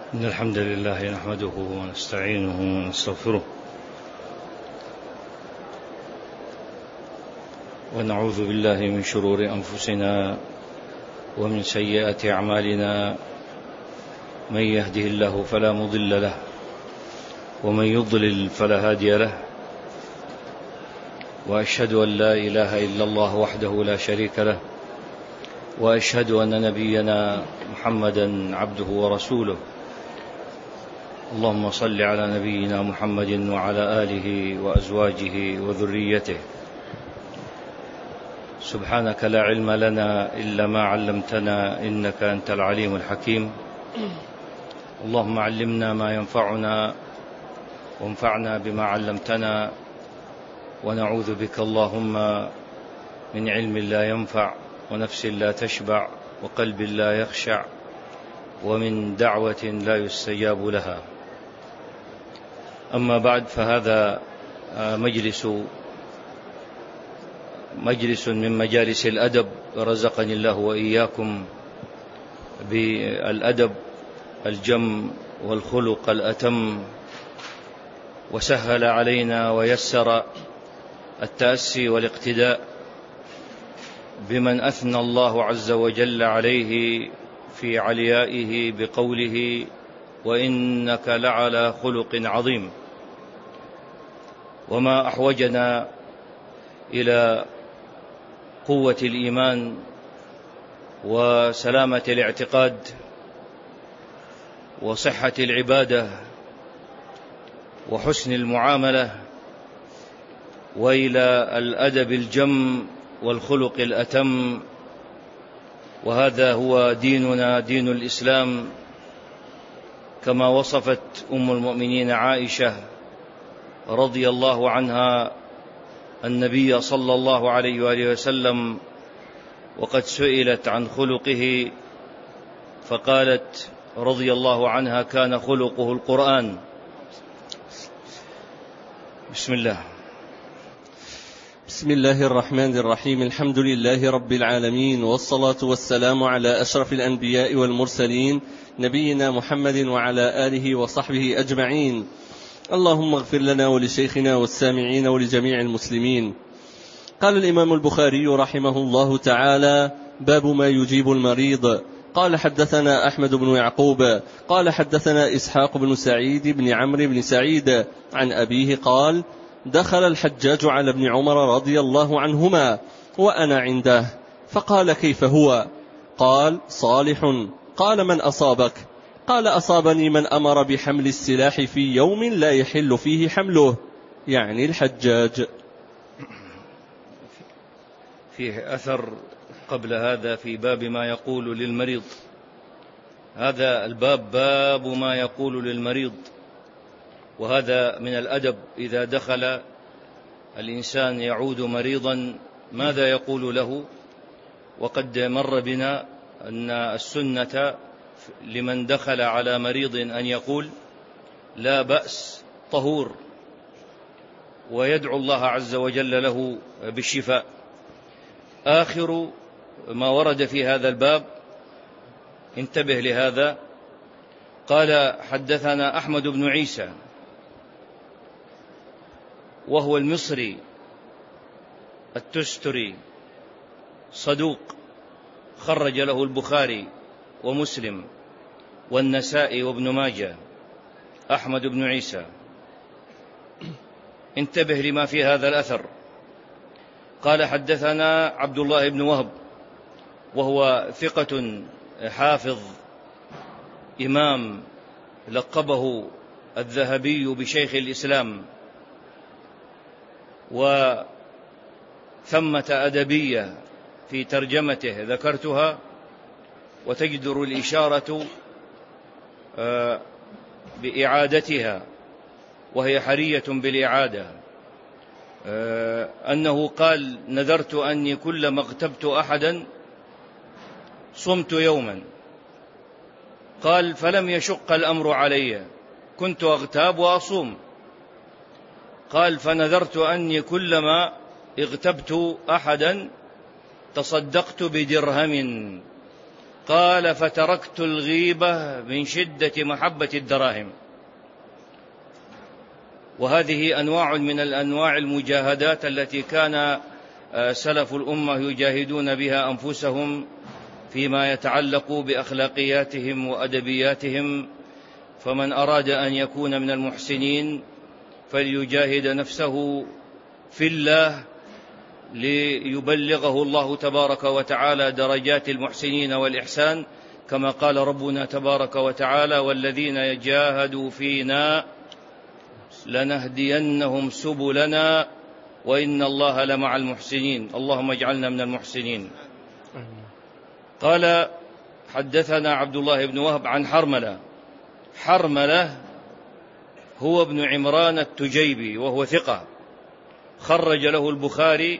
إن الحمد لله نحمده ونستعينه ونستغفره ونعوذ بالله من شرور أنفسنا ومن سيئات أعمالنا. من يهده الله فلا مضل له ومن يضلل فلا هادي له، وأشهد أن لا إله إلا الله وحده لا شريك له، وأشهد أن نبينا محمدا عبده ورسوله. اللهم صل على نبينا محمد وعلى آله وأزواجه وذريته. سبحانك لا علم لنا إلا ما علمتنا إنك أنت العليم الحكيم. اللهم علمنا ما ينفعنا وانفعنا بما علمتنا، ونعوذ بك اللهم من علم لا ينفع ونفس لا تشبع وقلب لا يخشع ومن دعوة لا يستجاب لها. أما بعد، فهذا مجلس من مجالس الأدب، رزقني الله وإياكم بالأدب الجم والخلق الأتم، وسهل علينا ويسر التأسي والاقتداء بمن أثنى الله عز وجل عليه في عليائه بقوله: وإنك لعلى خلق عظيم. وما أحوجنا إلى قوة الإيمان وسلامة الاعتقاد وصحة العبادة وحسن المعاملة، وإلى الأدب الجم والخلق الأتم. وهذا هو ديننا، دين الإسلام، كما وصفت أم المؤمنين عائشة رضي الله عنها النبي صلى الله عليه وآله وسلم، وقد سئلت عن خلقه فقالت رضي الله عنها: كان خلقه القرآن. بسم الله. بسم الله الرحمن الرحيم. الحمد لله رب العالمين، والصلاة والسلام على أشرف الأنبياء والمرسلين، نبينا محمد وعلى آله وصحبه أجمعين. اللهم اغفر لنا ولشيخنا والسامعين ولجميع المسلمين. قال الإمام البخاري رحمه الله تعالى: باب ما يجيب المريض. قال: حدثنا أحمد بن يعقوب قال: حدثنا إسحاق بن سعيد بن عمرو بن سعيد عن أبيه قال: دخل الحجاج على ابن عمر رضي الله عنهما وأنا عنده، فقال: كيف هو؟ قال: صالح. قال: من أصابك؟ قال: أصابني من أمر بحمل السلاح في يوم لا يحل فيه حمله، يعني الحجاج. فيه أثر قبل هذا في باب ما يقول للمريض. هذا الباب باب ما يقول للمريض، وهذا من الأدب. إذا دخل الإنسان يعود مريضا ماذا يقول له؟ وقد مر بنا أن السنة لمن دخل على مريض أن يقول: لا بأس، طهور، ويدعو الله عز وجل له بالشفاء. آخر ما ورد في هذا الباب، انتبه لهذا، قال: حدثنا أحمد بن عيسى، وهو المصري التستري، صدوق، خرج له البخاري ومسلم والنسائي وابن ماجه. أحمد بن عيسى، انتبه لما في هذا الأثر. قال: حدثنا عبد الله بن وهب، وهو ثقة حافظ إمام، لقبه الذهبي بشيخ الإسلام، وثمة أدبية في ترجمته ذكرتها، وتجدر الإشارة بإعادتها، وهي حرية بالإعادة. أنه قال: نذرت أني كلما اغتبت أحدا صمت يوما. قال: فلم يشق الأمر علي، كنت أغتاب وأصوم. قال: فنذرت أني كلما اغتبت أحدا تصدقت بدرهم، قال: فتركت الغيبة من شدة محبة الدراهم. وهذه أنواع من الأنواع المجاهدات التي كان سلف الأمة يجاهدون بها أنفسهم فيما يتعلق بأخلاقياتهم وأدبياتهم. فمن أراد أن يكون من المحسنين فليجاهد نفسه في الله ليبلغه الله تبارك وتعالى درجات المحسنين والإحسان، كما قال ربنا تبارك وتعالى: والذين يجاهدوا فينا لنهدينهم سبلنا وإن الله لمع المحسنين. اللهم اجعلنا من المحسنين. قال: حدثنا عبد الله بن وهب عن حرملة. حرملة هو ابن عمران التجيبي، وهو ثقة، خرج له البخاري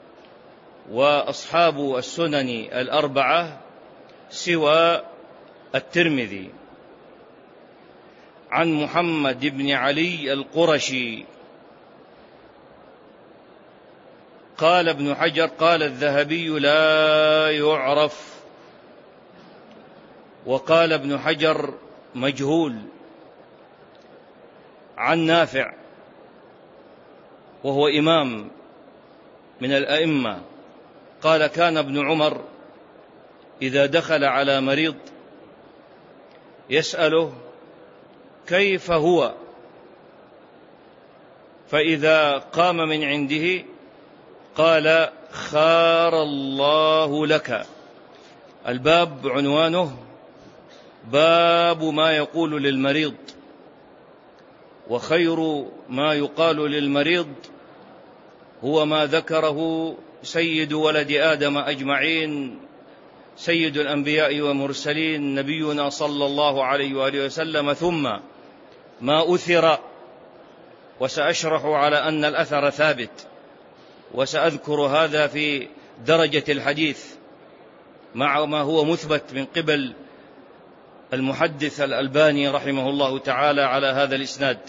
وأصحاب السنن الأربعة سوى الترمذي. عن محمد بن علي القرشي. قال ابن حجر: قال الذهبي: لا يعرف. وقال ابن حجر: مجهول. عن نافع، وهو إمام من الأئمة، قال: كان ابن عمر إذا دخل على مريض يسأله كيف هو، فإذا قام من عنده قال: خار الله لك. الباب عنوانه: باب ما يقول للمريض. وخير ما يقال للمريض هو ما ذكره سيد ولد آدم أجمعين، سيد الأنبياء والمرسلين، نبينا صلى الله عليه وآله وسلم، ثم ما أثر. وسأشرح على أن الأثر ثابت، وسأذكر هذا في درجة الحديث مع ما هو مثبت من قبل المحدث الألباني رحمه الله تعالى على هذا الإسناد.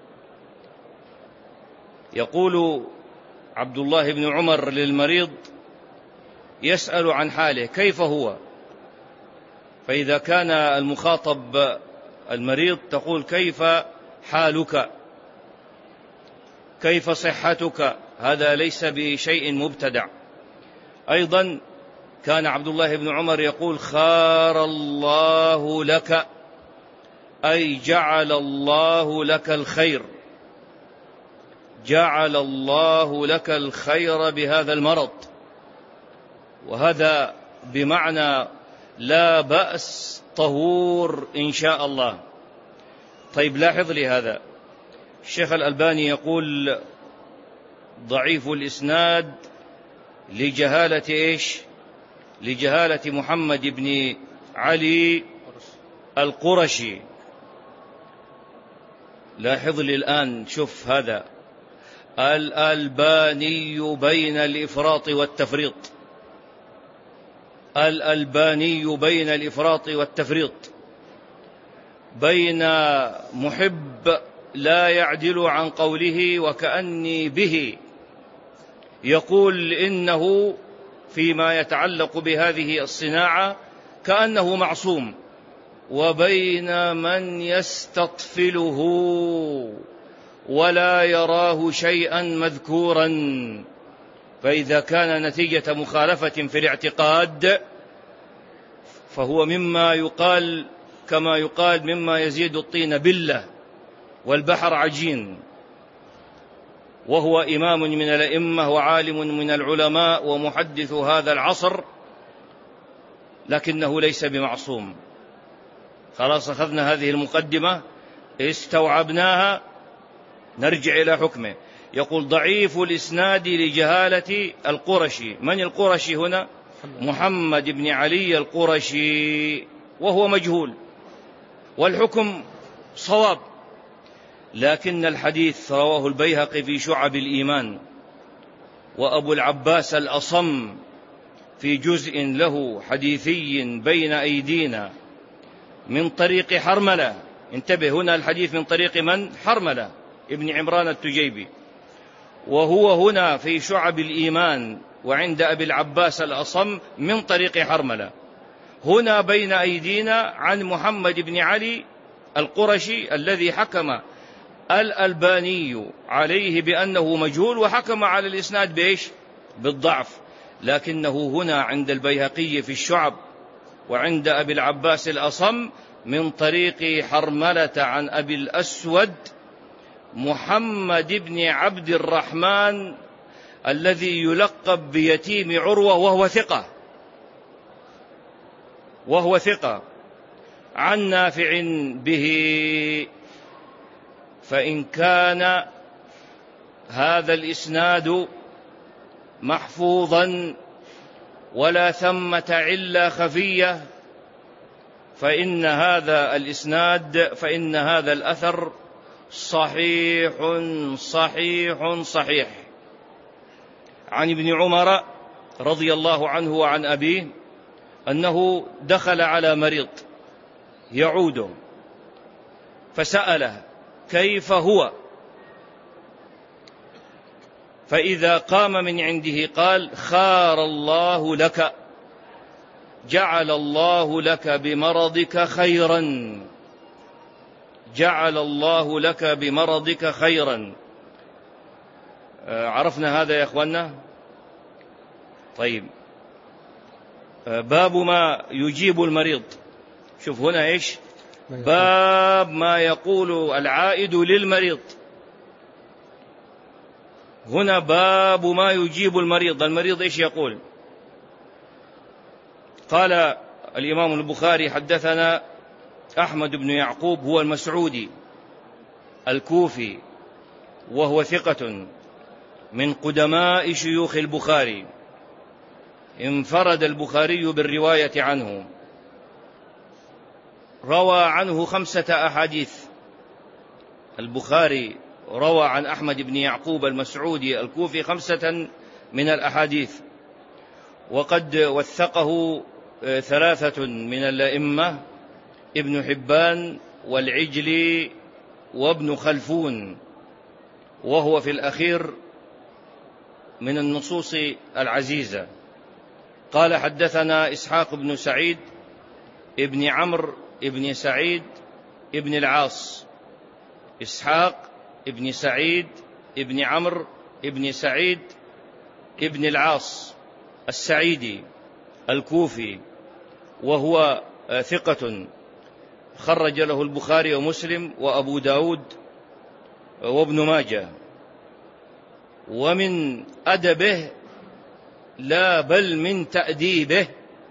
يقول عبد الله بن عمر للمريض يسأل عن حاله كيف هو، فإذا كان المخاطب المريض تقول: كيف حالك، كيف صحتك. هذا ليس بشيء مبتدع. أيضا كان عبد الله بن عمر يقول: خار الله لك، أي جعل الله لك الخير، جعل الله لك الخير بهذا المرض. وهذا بمعنى لا بأس، طهور إن شاء الله. طيب، لاحظ لي هذا. الشيخ الألباني يقول: ضعيف الإسناد لجهالة إيش؟ لجهالة محمد بن علي القرشي. لاحظ لي الآن، شوف هذا: الألباني بين الإفراط والتفريط، الألباني بين الإفراط والتفريط، بين محب لا يعدل عن قوله وكأني به يقول إنه فيما يتعلق بهذه الصناعة كأنه معصوم، وبين من يستطفله ولا يراه شيئا مذكورا. فإذا كان نتيجة مخالفة في الاعتقاد فهو مما يقال كما يقال: مما يزيد الطين بلة والبحر عجين. وهو إمام من الأئمة وعالم من العلماء ومحدث هذا العصر، لكنه ليس بمعصوم. خلاص، أخذنا هذه المقدمة، استوعبناها، نرجع إلى حكمه. يقول: ضعيف الإسناد لجهالة القرشي. من القرشي هنا؟ محمد بن علي القرشي، وهو مجهول، والحكم صواب. لكن الحديث رواه البيهقي في شعب الإيمان، وأبو العباس الأصم في جزء له حديثي بين أيدينا من طريق حرملة. انتبه، هنا الحديث من طريق من؟ حرملة ابن عمران التجيبي. وهو هنا في شعب الإيمان وعند أبي العباس الأصم من طريق حرملة. هنا بين أيدينا عن محمد بن علي القرشي الذي حكم الألباني عليه بأنه مجهول، وحكم على الإسناد بإيش؟ بالضعف، لكنه هنا عند البيهقي في الشعب وعند أبي العباس الأصم من طريق حرملة عن أبي الأسود محمد بن عبد الرحمن الذي يلقب بيتيم عروة وهو ثقة عن نافع به. فإن كان هذا الإسناد محفوظا ولا ثمة علة خفية فإن هذا الأثر صحيح عن ابن عمر رضي الله عنه وعن أبيه أنه دخل على مريض يعوده فسأله كيف هو، فإذا قام من عنده قال خار الله لك، جعل الله لك بمرضك خيرا. عرفنا هذا يا أخوانا؟ طيب، باب ما يجيب المريض. شوف هنا إيش؟ باب ما يقول العائد للمريض. هنا باب ما يجيب المريض. المريض إيش يقول؟ قال الإمام البخاري حدثنا أحمد بن يعقوب هو المسعودي الكوفي وهو ثقة من قدماء شيوخ البخاري، انفرد البخاري بالرواية عنه، روى عنه 5 أحاديث. البخاري روى عن أحمد بن يعقوب المسعودي الكوفي 5 من الأحاديث، وقد وثقه 3 من الأئمة: ابن حبان والعجلي وابن خلفون، وهو في الأخير من النصوص العزيزة. قال حدثنا إسحاق بن سعيد ابن عمرو ابن سعيد ابن العاص، إسحاق ابن سعيد ابن عمرو ابن سعيد ابن العاص السعيدي الكوفي، وهو ثقة خرج له البخاري ومسلم وأبو داود وابن ماجه. ومن أدبه لا بل من تأديبه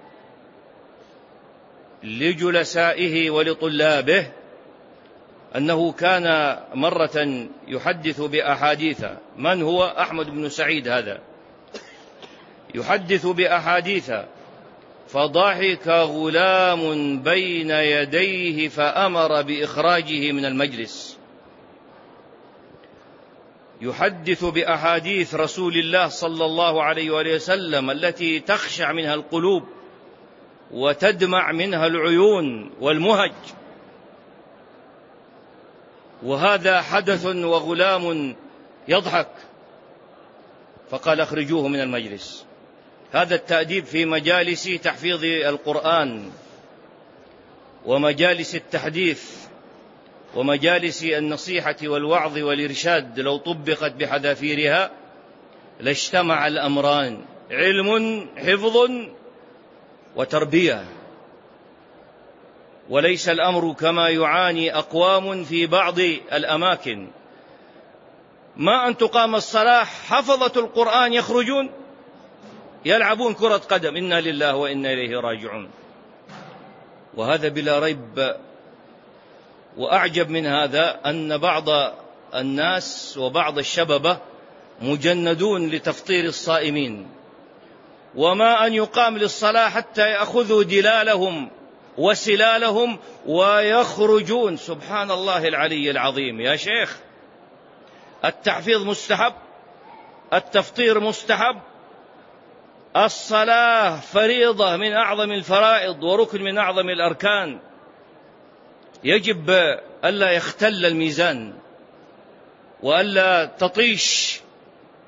لجلسائه ولطلابه أنه كان مرة يحدث بأحاديث. من هو أحمد بن سعيد هذا؟ يحدث بأحاديث فضحك غلام بين يديه فأمر بإخراجه من المجلس. يحدث بأحاديث رسول الله صلى الله عليه وآله وسلم التي تخشع منها القلوب وتدمع منها العيون والمهج، وهذا حدث وغلام يضحك، فقال اخرجوه من المجلس. هذا التأديب في مجالس تحفيظ القرآن ومجالس التحديث ومجالس النصيحة والوعظ والإرشاد، لو طبقت بحذافيرها لاجتمع الأمران: علم حفظ وتربية. وليس الأمر كما يعاني أقوام في بعض الأماكن، ما أن تقام الصلاة حفظة القرآن يخرجون يلعبون كرة قدم، إنا لله وإنا إليه راجعون. وهذا بلا ريب. وأعجب من هذا أن بعض الناس وبعض الشببة مجندون لتفطير الصائمين، وما أن يقام للصلاة حتى يأخذوا دلالهم وسلالهم ويخرجون. سبحان الله العلي العظيم. يا شيخ، التحفيظ مستحب، التفطير مستحب، الصلاة فريضة من أعظم الفرائض وركن من أعظم الأركان، يجب ألا يختل الميزان وألا تطيش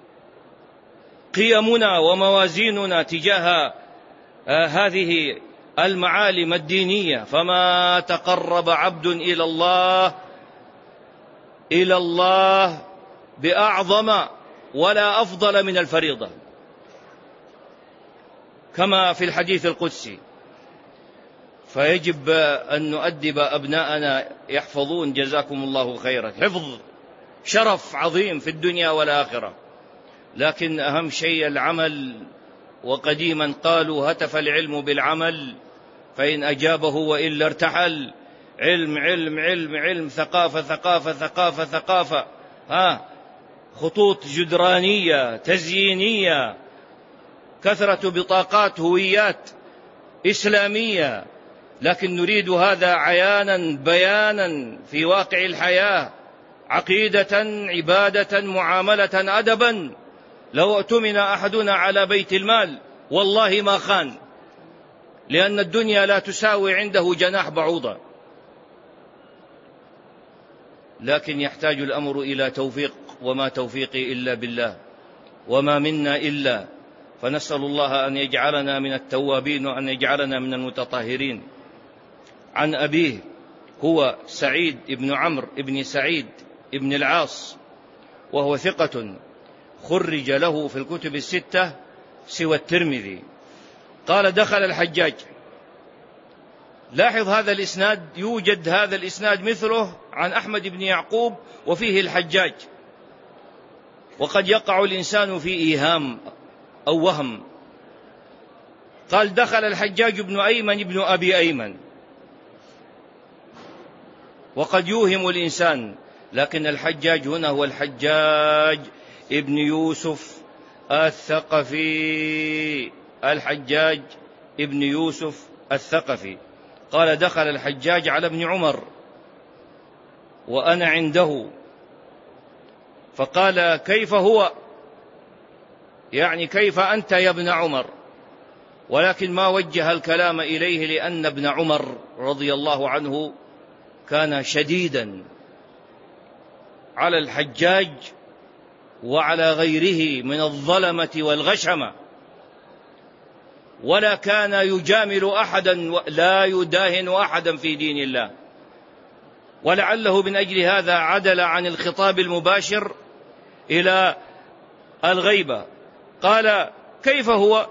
قيمنا وموازيننا تجاه هذه المعالم الدينية، فما تقرب عبد إلى الله بأعظم ولا أفضل من الفريضة، كما في الحديث القدسي. فيجب أن نؤدب أبناءنا يحفظون، جزاكم الله خيرا. حفظ شرف عظيم في الدنيا والآخرة، لكن أهم شيء العمل. وقديما قالوا: هتف العلم بالعمل، فإن أجابه وإلا ارتحل. علم علم علم علم، ثقافة ثقافة ثقافة ثقافة، خطوط جدرانية تزيينية، كثرة بطاقات هويات إسلامية، لكن نريد هذا عيانا بيانا في واقع الحياة، عقيدة، عبادة، معاملة، أدبا. لو اؤتمن أحدنا على بيت المال والله ما خان، لأن الدنيا لا تساوي عنده جناح بعوضة. لكن يحتاج الأمر إلى توفيق، وما توفيقي إلا بالله، وما منا إلا. فنسأل الله أن يجعلنا من التوابين، وأن يجعلنا من المتطهرين. عن أبيه هو سعيد بن عمرو بن سعيد بن العاص، وهو ثقة خرج له في الكتب الستة سوى الترمذي. قال: دخل الحجاج. لاحظ هذا الإسناد، يوجد هذا الإسناد مثله عن أحمد بن يعقوب وفيه الحجاج، وقد يقع الإنسان في إيهام أو وهم. قال: دخل الحجاج بن أيمن بن أبي أيمن، وقد يوهم الإنسان، لكن الحجاج هنا هو الحجاج ابن يوسف الثقفي، الحجاج ابن يوسف الثقفي. قال: دخل الحجاج على ابن عمر وأنا عنده، فقال: كيف هو؟ يعني كيف أنت يا ابن عمر؟ ولكن ما وجه الكلام إليه، لأن ابن عمر رضي الله عنه كان شديدا على الحجاج وعلى غيره من الظلمة والغشمة، ولا كان يجامل أحدا، لا يداهن أحدا في دين الله. ولعله من أجل هذا عدل عن الخطاب المباشر إلى الغيبة. قال: كيف هو؟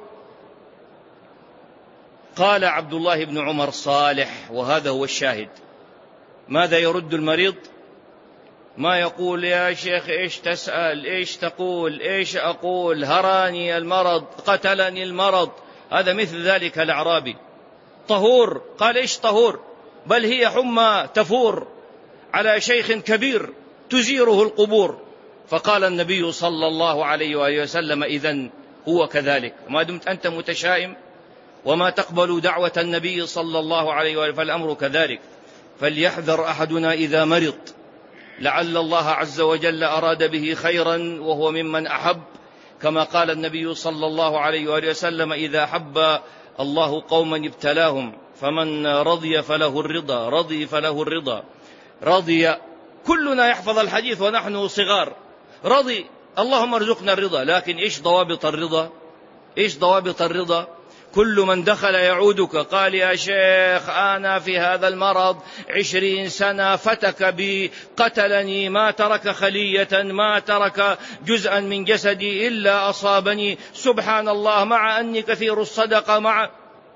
قال عبد الله بن عمر: صالح. وهذا هو الشاهد. ماذا يرد المريض؟ ما يقول: يا شيخ إيش تسأل، إيش تقول، إيش أقول، هراني المرض، قتلني المرض. هذا مثل ذلك الأعرابي. طهور. قال: إيش طهور؟ بل هي حمى تفور على شيخ كبير تزيره القبور. فقال النبي صلى الله عليه وآله وسلم: إذن هو كذلك. ما دمت أنت متشائم وما تقبل دعوة النبي صلى الله عليه وآله، فالأمر كذلك. فليحذر أحدنا إذا مرض، لعل الله عز وجل أراد به خيرا وهو ممن أحب، كما قال النبي صلى الله عليه وآله وسلم: إذا أحب الله قوما ابتلاهم، فمن رضي فله الرضا، رضي فله الرضا. رضي، كلنا يحفظ الحديث ونحن صغار، رضي، اللهم ارزقنا الرضا. لكن إيش ضوابط الرضا؟ إيش ضوابط الرضا؟ كل من دخل يعودك قال: يا شيخ أنا في هذا المرض 20 سنة، فتك بي، قتلني، ما ترك خلية، ما ترك جزءا من جسدي إلا أصابني، سبحان الله، مع أني كثير الصدقة،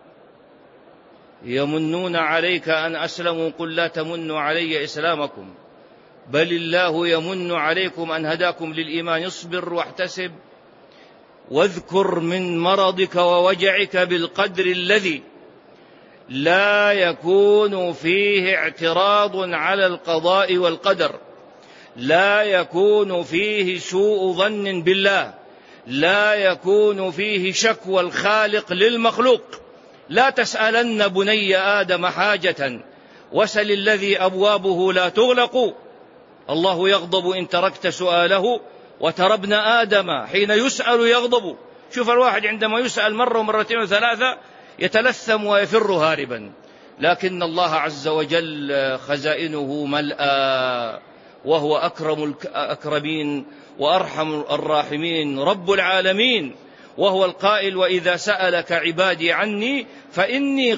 يمنون عليك أن أسلموا، قل لا تمنوا علي إسلامكم، بل الله يمن عليكم أن هداكم للإيمان. اصبر واحتسب، واذكر من مرضك ووجعك بالقدر الذي لا يكون فيه اعتراض على القضاء والقدر، لا يكون فيه سوء ظن بالله، لا يكون فيه شكوى الخالق للمخلوق. لا تسألن بني آدم حاجة وسل الذي أبوابه لا تغلق، الله يغضب إن تركت سؤاله، وترى ابن آدم حين يسأل يغضب. شوف الواحد عندما يسأل مرة ومرتين وثلاثة يتلثم ويفر هاربا، لكن الله عز وجل خزائنه ملأى، وهو أكرم الأكرمين وأرحم الراحمين، رب العالمين، وهو القائل: وإذا سألك عبادي عني فإني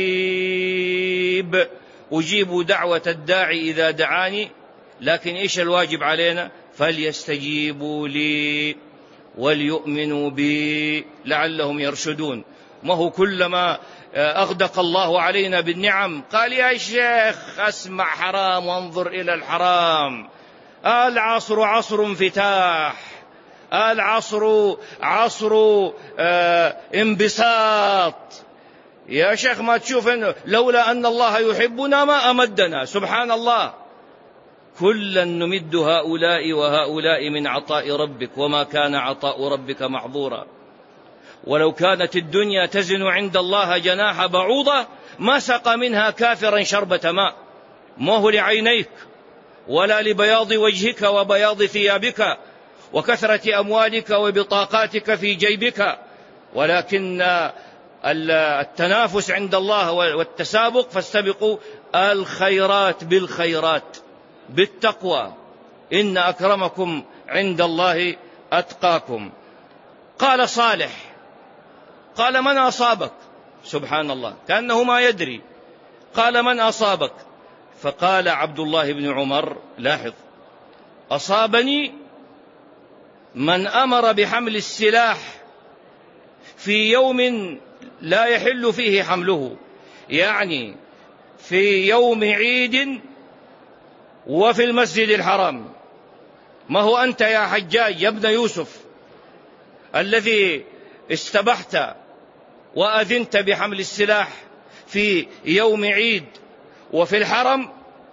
قريب أجيب دعوة الداعي إذا دعاني. لكن إيش الواجب علينا؟ فليستجيبوا لي وليؤمنوا بي لعلهم يرشدون. ما هو كلما أغدق الله علينا بالنعم قال: يا شيخ اسمع حرام وانظر إلى الحرام، العصر عصر انفتاح، العصر عصر انبساط. يا شيخ ما تشوف إنه لولا أن الله يحبنا ما أمدنا؟ سبحان الله، كلا نمد هؤلاء وهؤلاء من عطاء ربك وما كان عطاء ربك محظورا. ولو كانت الدنيا تزن عند الله جناح بعوضة ما سقى منها كافرا شربة ماء. ما هو لعينيك ولا لبياض وجهك وبياض ثيابك وكثرة أموالك وبطاقاتك في جيبك، ولكن التنافس عند الله والتسابق، فاستبقوا الخيرات بالخيرات بالتقوى، إن أكرمكم عند الله أتقاكم. قال صالح: قال: من أصابك؟ سبحان الله، كأنه ما يدري. قال: من أصابك؟ فقال عبد الله بن عمر: لاحظ، أصابني من أمر بحمل السلاح في يوم لا يحل فيه حمله، يعني في يوم عيد وفي المسجد الحرام. ما هو أنت يا حجاج يا ابن يوسف الذي استبحت وأذنت بحمل السلاح في يوم عيد وفي الحرم؟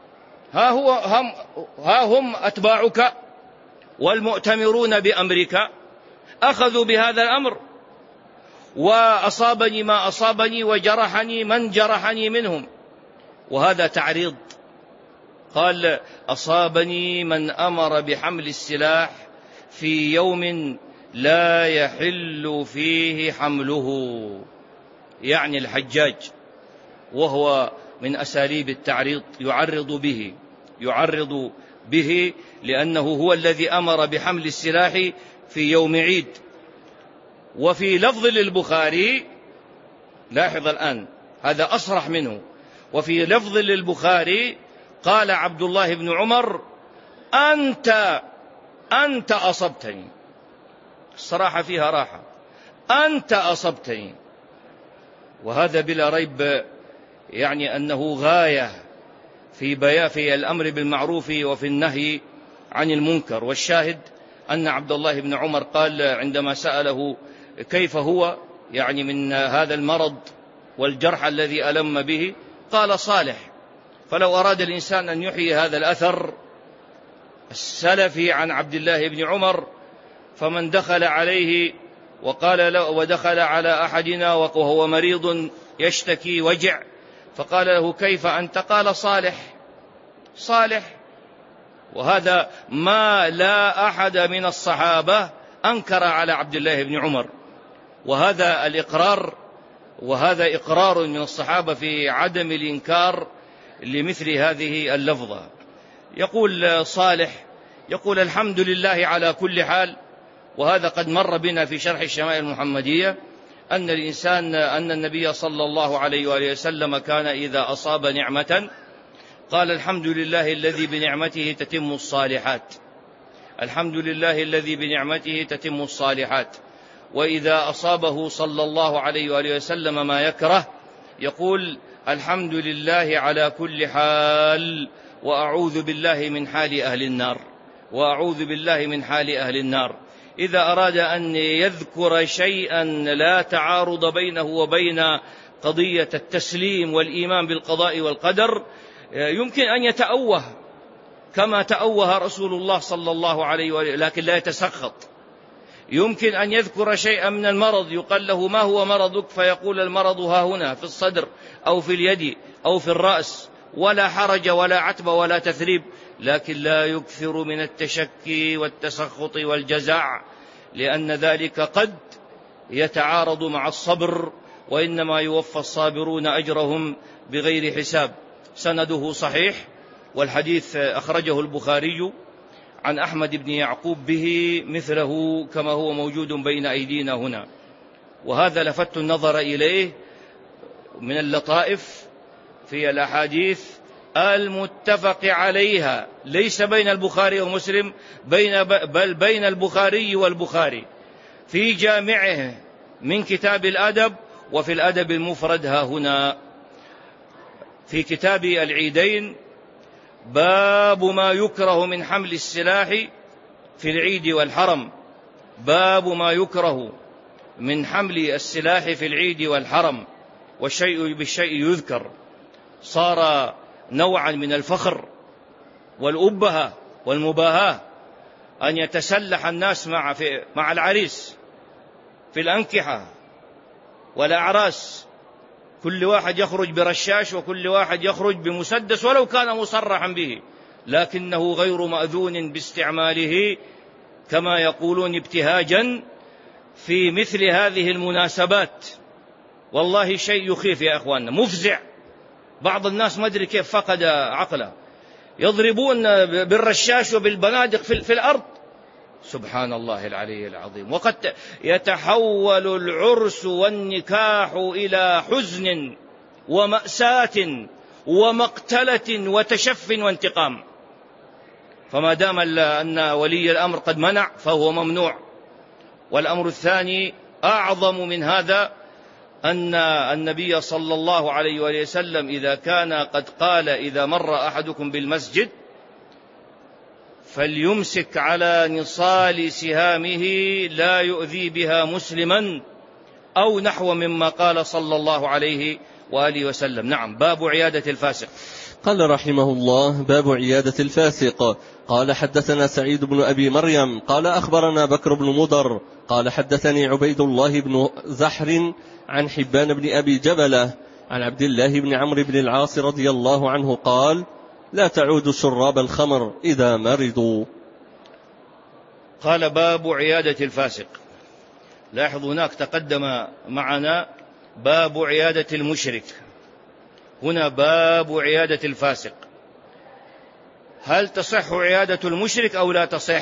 ها هم أتباعك والمؤتمرون بأمرك أخذوا بهذا الأمر، وأصابني ما أصابني وجرحني من جرحني منهم. وهذا تعريض. قال: أصابني من أمر بحمل السلاح في يوم لا يحل فيه حمله، يعني الحجاج، وهو من أساليب التعريض، يعرض به لأنه هو الذي أمر بحمل السلاح في يوم عيد. وفي لفظ للبخاري، لاحظ الآن هذا أصرح منه، وفي لفظ للبخاري قال عبد الله بن عمر: أنت أصبتني. الصراحة فيها راحة، أنت أصبتني. وهذا بلا ريب يعني أنه غاية في الأمر بالمعروف وفي النهي عن المنكر. والشاهد أن عبد الله بن عمر قال عندما سأله كيف هو يعني من هذا المرض والجرح الذي ألم به، قال: صالح. فلو أراد الإنسان أن يحيي هذا الأثر السلفي عن عبد الله بن عمر، فمن دخل عليه وقال له، ودخل على أحدنا وهو مريض يشتكي وجع، فقال له: كيف أنت؟ قال: صالح. وهذا ما لا أحد من الصحابة أنكر على عبد الله بن عمر. وهذا إقرار من الصحابة في عدم الإنكار لمثل هذه اللفظة. يقول صالح، يقول: الحمد لله على كل حال. وهذا قد مر بنا في شرح الشمائل المحمدية أن النبي صلى الله عليه وآله وسلم كان إذا أصاب نعمة قال: الحمد لله الذي بنعمته تتم الصالحات، الحمد لله الذي بنعمته تتم الصالحات. وإذا أصابه صلى الله عليه وآله وسلم ما يكره يقول: الحمد لله على كل حال، وأعوذ بالله من حال أهل النار، وأعوذ بالله من حال أهل النار. إذا أراد أن يذكر شيئا لا تعارض بينه وبين قضية التسليم والإيمان بالقضاء والقدر، يمكن أن يتأوه كما تأوه رسول الله صلى الله عليه وآله، لكن لا يتسخط. يمكن أن يذكر شيئا من المرض، يقال له: ما هو مرضك؟ فيقول: المرض ها هنا في الصدر أو في اليد أو في الرأس، ولا حرج ولا عتب ولا تثريب، لكن لا يكثر من التشكي والتسخط والجزع، لأن ذلك قد يتعارض مع الصبر، وإنما يوفى الصابرون أجرهم بغير حساب. سنده صحيح، والحديث أخرجه البخاري عن أحمد بن يعقوب به مثله كما هو موجود بين أيدينا هنا. وهذا لفت النظر إليه من اللطائف في الأحاديث المتفق عليها، ليس بين البخاري ومسلم، بل بين البخاري والبخاري في جامعه من كتاب الأدب، وفي الأدب المفرد ها هنا في كتاب العيدين: باب ما يكره من حمل السلاح في العيد والحرم. باب ما يكره من حمل السلاح في العيد والحرم، والشيء بالشيء يذكر. صار نوعا من الفخر والأبهة والمباهاة أن يتسلح الناس مع العريس في الأنكحة والأعراس، كل واحد يخرج برشاش وكل واحد يخرج بمسدس ولو كان مصرحا به، لكنه غير مأذون باستعماله كما يقولون ابتهاجا في مثل هذه المناسبات. والله شيء يخيف يا أخواننا، مفزع. بعض الناس ما أدري كيف فقد عقله، يضربون بالرشاش وبالبنادق في الأرض. سبحان الله العلي العظيم. وقد يتحول العرس والنكاح إلى حزن ومأساة ومقتلة وتشف وانتقام. فما دام أن ولي الأمر قد منع فهو ممنوع. والأمر الثاني أعظم من هذا، أن النبي صلى الله عليه وسلم إذا كان قد قال: إذا مر أحدكم بالمسجد فليمسك على نصال سهامه لا يؤذي بها مسلما، أو نحو مما قال صلى الله عليه وآله وسلم. نعم. باب عيادة الفاسق. قال رحمه الله: باب عيادة الفاسق. قال: حدثنا سعيد بن أبي مريم قال أخبرنا بكر بن مضر قال حدثني عبيد الله بن زحر عن حبان بن أبي جبلة عن عبد الله بن عمرو بن العاص رضي الله عنه قال: لا تعود شراب الخمر إذا مرضوا. قال: باب عيادة الفاسق. لاحظ هناك تقدم معنا باب عيادة المشرك، هنا باب عيادة الفاسق. هل تصح عيادة المشرك أو لا تصح؟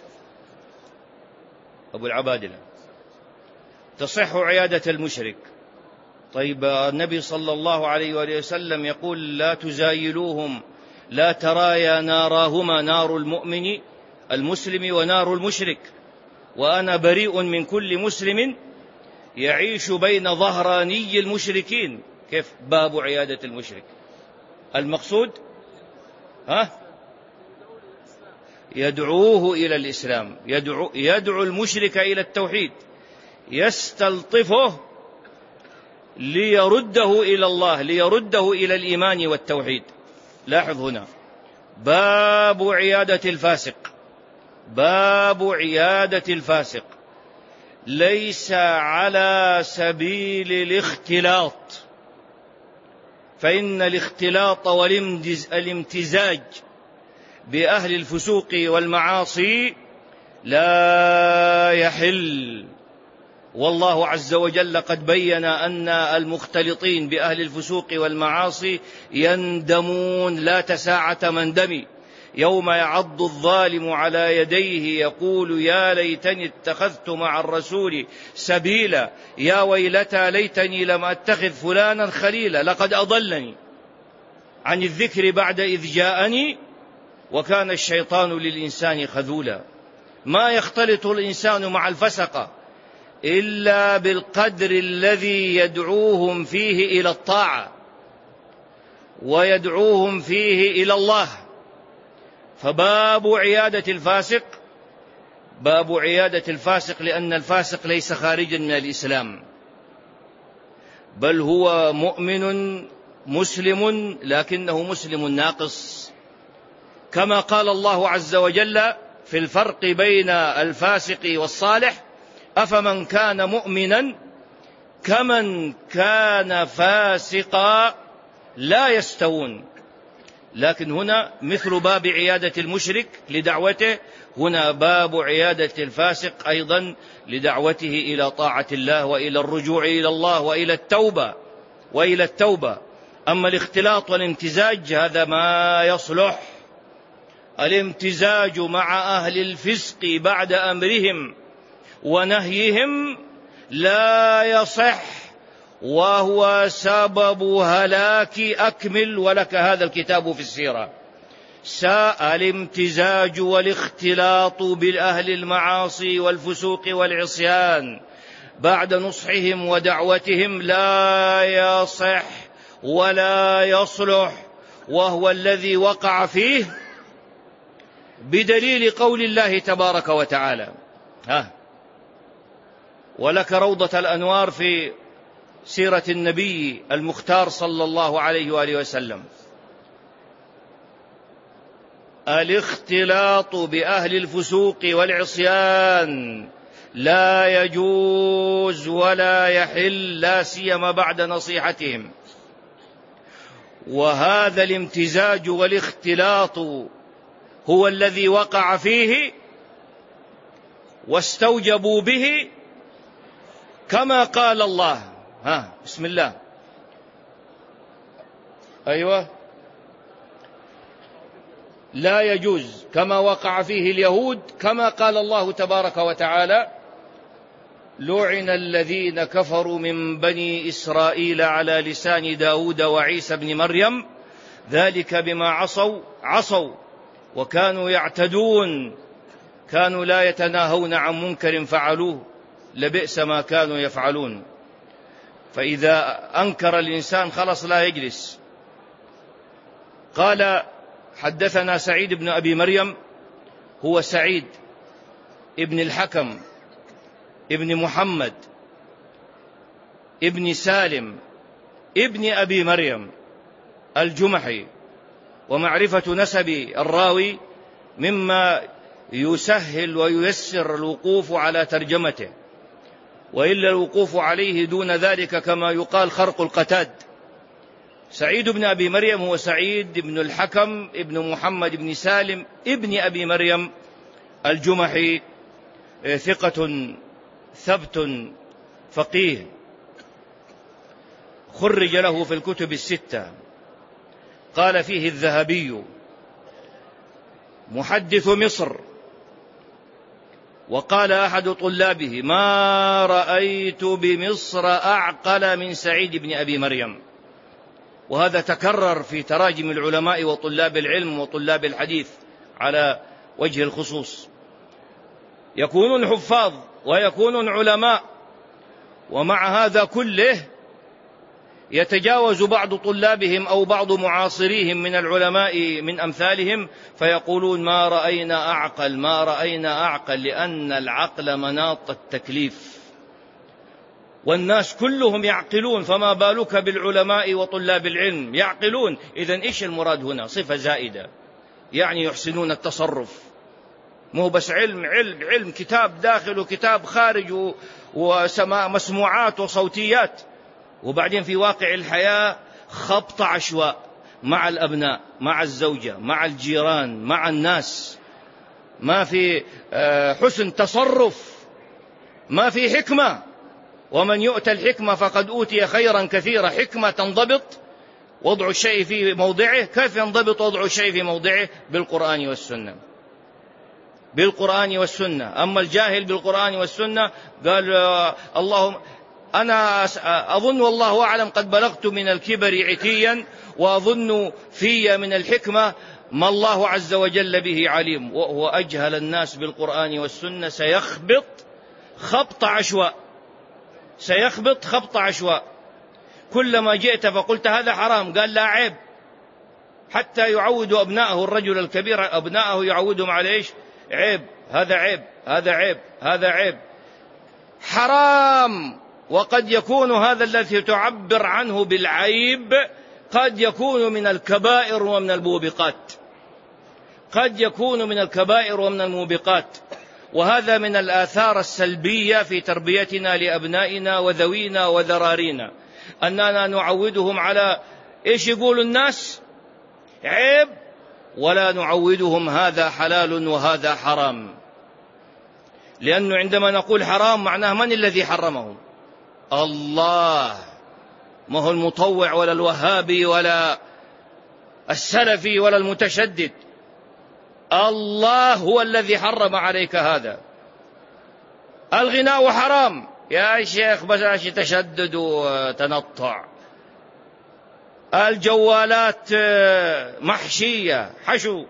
أبو العبادلة، تصح عيادة المشرك. طيب، النبي صلى الله عليه وآله وسلم يقول: لا تزايلوهم، لا ترايا ناراهما، نار المؤمن المسلم ونار المشرك، وأنا بريء من كل مسلم يعيش بين ظهراني المشركين. كيف باب عيادة المشرك؟ المقصود يدعوه إلى الإسلام، يدعو المشرك إلى التوحيد، يستلطفه ليرده إلى الله، ليرده إلى الإيمان والتوحيد. لاحظ هنا باب عيادة الفاسق. باب عيادة الفاسق ليس على سبيل الاختلاط، فإن الاختلاط والامتزاج بأهل الفسوق والمعاصي لا يحل. والله عز وجل قد بين أن المختلطين بأهل الفسوق والمعاصي يندمون لا تساعة مندم، يوم يعض الظالم على يديه يقول: يا ليتني اتخذت مع الرسول سبيلا، يا ويلتى ليتني لم أتخذ فلانا خليلا، لقد أضلني عن الذكر بعد إذ جاءني وكان الشيطان للإنسان خذولا. ما يختلط الإنسان مع الفسقة إلا بالقدر الذي يدعوهم فيه إلى الطاعة ويدعوهم فيه إلى الله. فباب عيادة الفاسق باب عيادة الفاسق، لأن الفاسق ليس خارجا من الإسلام، بل هو مؤمن مسلم، لكنه مسلم ناقص، كما قال الله عز وجل في الفرق بين الفاسق والصالح: أفمن كان مؤمنا كمن كان فاسقا لا يستوون. لكن هنا مثل باب عيادة المشرك لدعوته، هنا باب عيادة الفاسق أيضا لدعوته إلى طاعة الله وإلى الرجوع إلى الله وإلى التوبة. أما الاختلاط والامتزاج هذا ما يصلح، الامتزاج مع أهل الفسق بعد أمرهم ونهيهم لا يصح، وهو سبب هلاك أكمل ولك هذا الكتاب في السيرة. ساء الامتزاج والاختلاط بالأهل المعاصي والفسوق والعصيان بعد نصحهم ودعوتهم لا يصح ولا يصلح، وهو الذي وقع فيه بدليل قول الله تبارك وتعالى. ولك روضة الأنوار في سيرة النبي المختار صلى الله عليه وآله وسلم. الاختلاط بأهل الفسوق والعصيان لا يجوز ولا يحل، لا سيما بعد نصيحتهم. وهذا الامتزاج والاختلاط هو الذي وقع فيه واستوجبوا به، كما قال الله. بسم الله. أيوة، لا يجوز كما وقع فيه اليهود، كما قال الله تبارك وتعالى: لعن الذين كفروا من بني إسرائيل على لسان داود وعيسى بن مريم ذلك بما عصوا وكانوا يعتدون، كانوا لا يتناهون عن منكر فعلوه لبئس ما كانوا يفعلون. فإذا أنكر الإنسان خلص لا يجلس. قال: حدثنا سعيد بن أبي مريم، هو سعيد ابن الحكم ابن محمد ابن سالم ابن أبي مريم الجمحي، ومعرفة نسب الراوي مما يسهل وييسر الوقوف على ترجمته، وإلا الوقوف عليه دون ذلك كما يقال خرق القتاد. سعيد بن أبي مريم هو سعيد بن الحكم ابن محمد بن سالم ابن أبي مريم الجمحي، ثقة ثبت فقيه، خرج له في الكتب الستة. قال فيه الذهبي: محدث مصر. وقال أحد طلابه: ما رأيت بمصر أعقل من سعيد بن أبي مريم. وهذا تكرر في تراجم العلماء وطلاب العلم وطلاب الحديث على وجه الخصوص. يكونون حفاظ ويكونون علماء، ومع هذا كله يتجاوز بعض طلابهم أو بعض معاصريهم من العلماء من أمثالهم فيقولون: ما رأينا أعقل، ما رأينا أعقل، لأن العقل مناط التكليف، والناس كلهم يعقلون، فما بالك بالعلماء وطلاب العلم يعقلون. إذن إيش المراد هنا؟ صفة زائدة، يعني يحسنون التصرف، مو بس علم كتاب داخل وكتاب خارج وسماع مسموعات وصوتيات، وبعدين في واقع الحياة خبط عشواء مع الأبناء، مع الزوجة، مع الجيران، مع الناس، ما في حسن تصرف، ما في حكمة. ومن يؤتى الحكمة فقد أوتي خيرا كثيرا. حكمة تنضبط وضع الشيء في موضعه. كيف ينضبط وضع الشيء في موضعه؟ بالقرآن والسنة، بالقرآن والسنة. أما الجاهل بالقرآن والسنة قال: اللهم أنا أظن والله أعلم قد بلغت من الكبر عتيا، وأظن في من الحكمة ما الله عز وجل به عليم. وهو أجهل الناس بالقرآن والسنة سيخبط خبط عشواء، سيخبط خبط عشواء. كلما جئت فقلت هذا حرام قال لا عيب، حتى يعود أبناءه، الرجل الكبير أبناءه يعودهم على إيش؟ عيب، هذا عيب، هذا عيب، هذا عيب، حرام. وقد يكون هذا الذي تعبر عنه بالعيب قد يكون من الكبائر ومن الموبقات، قد يكون من الكبائر ومن الموبقات. وهذا من الآثار السلبية في تربيتنا لأبنائنا وذوينا وذرارينا، أننا نعودهم على إيش يقول الناس؟ عيب، ولا نعودهم هذا حلال وهذا حرام. لأنه عندما نقول حرام معناه من الذي حرمه؟ الله، ما هو المطوع ولا الوهابي ولا السلفي ولا المتشدد. الله هو الذي حرم عليك هذا. الغناء حرام يا شيخ، بلاش تشدد وتنطع. الجوالات محشية حشو،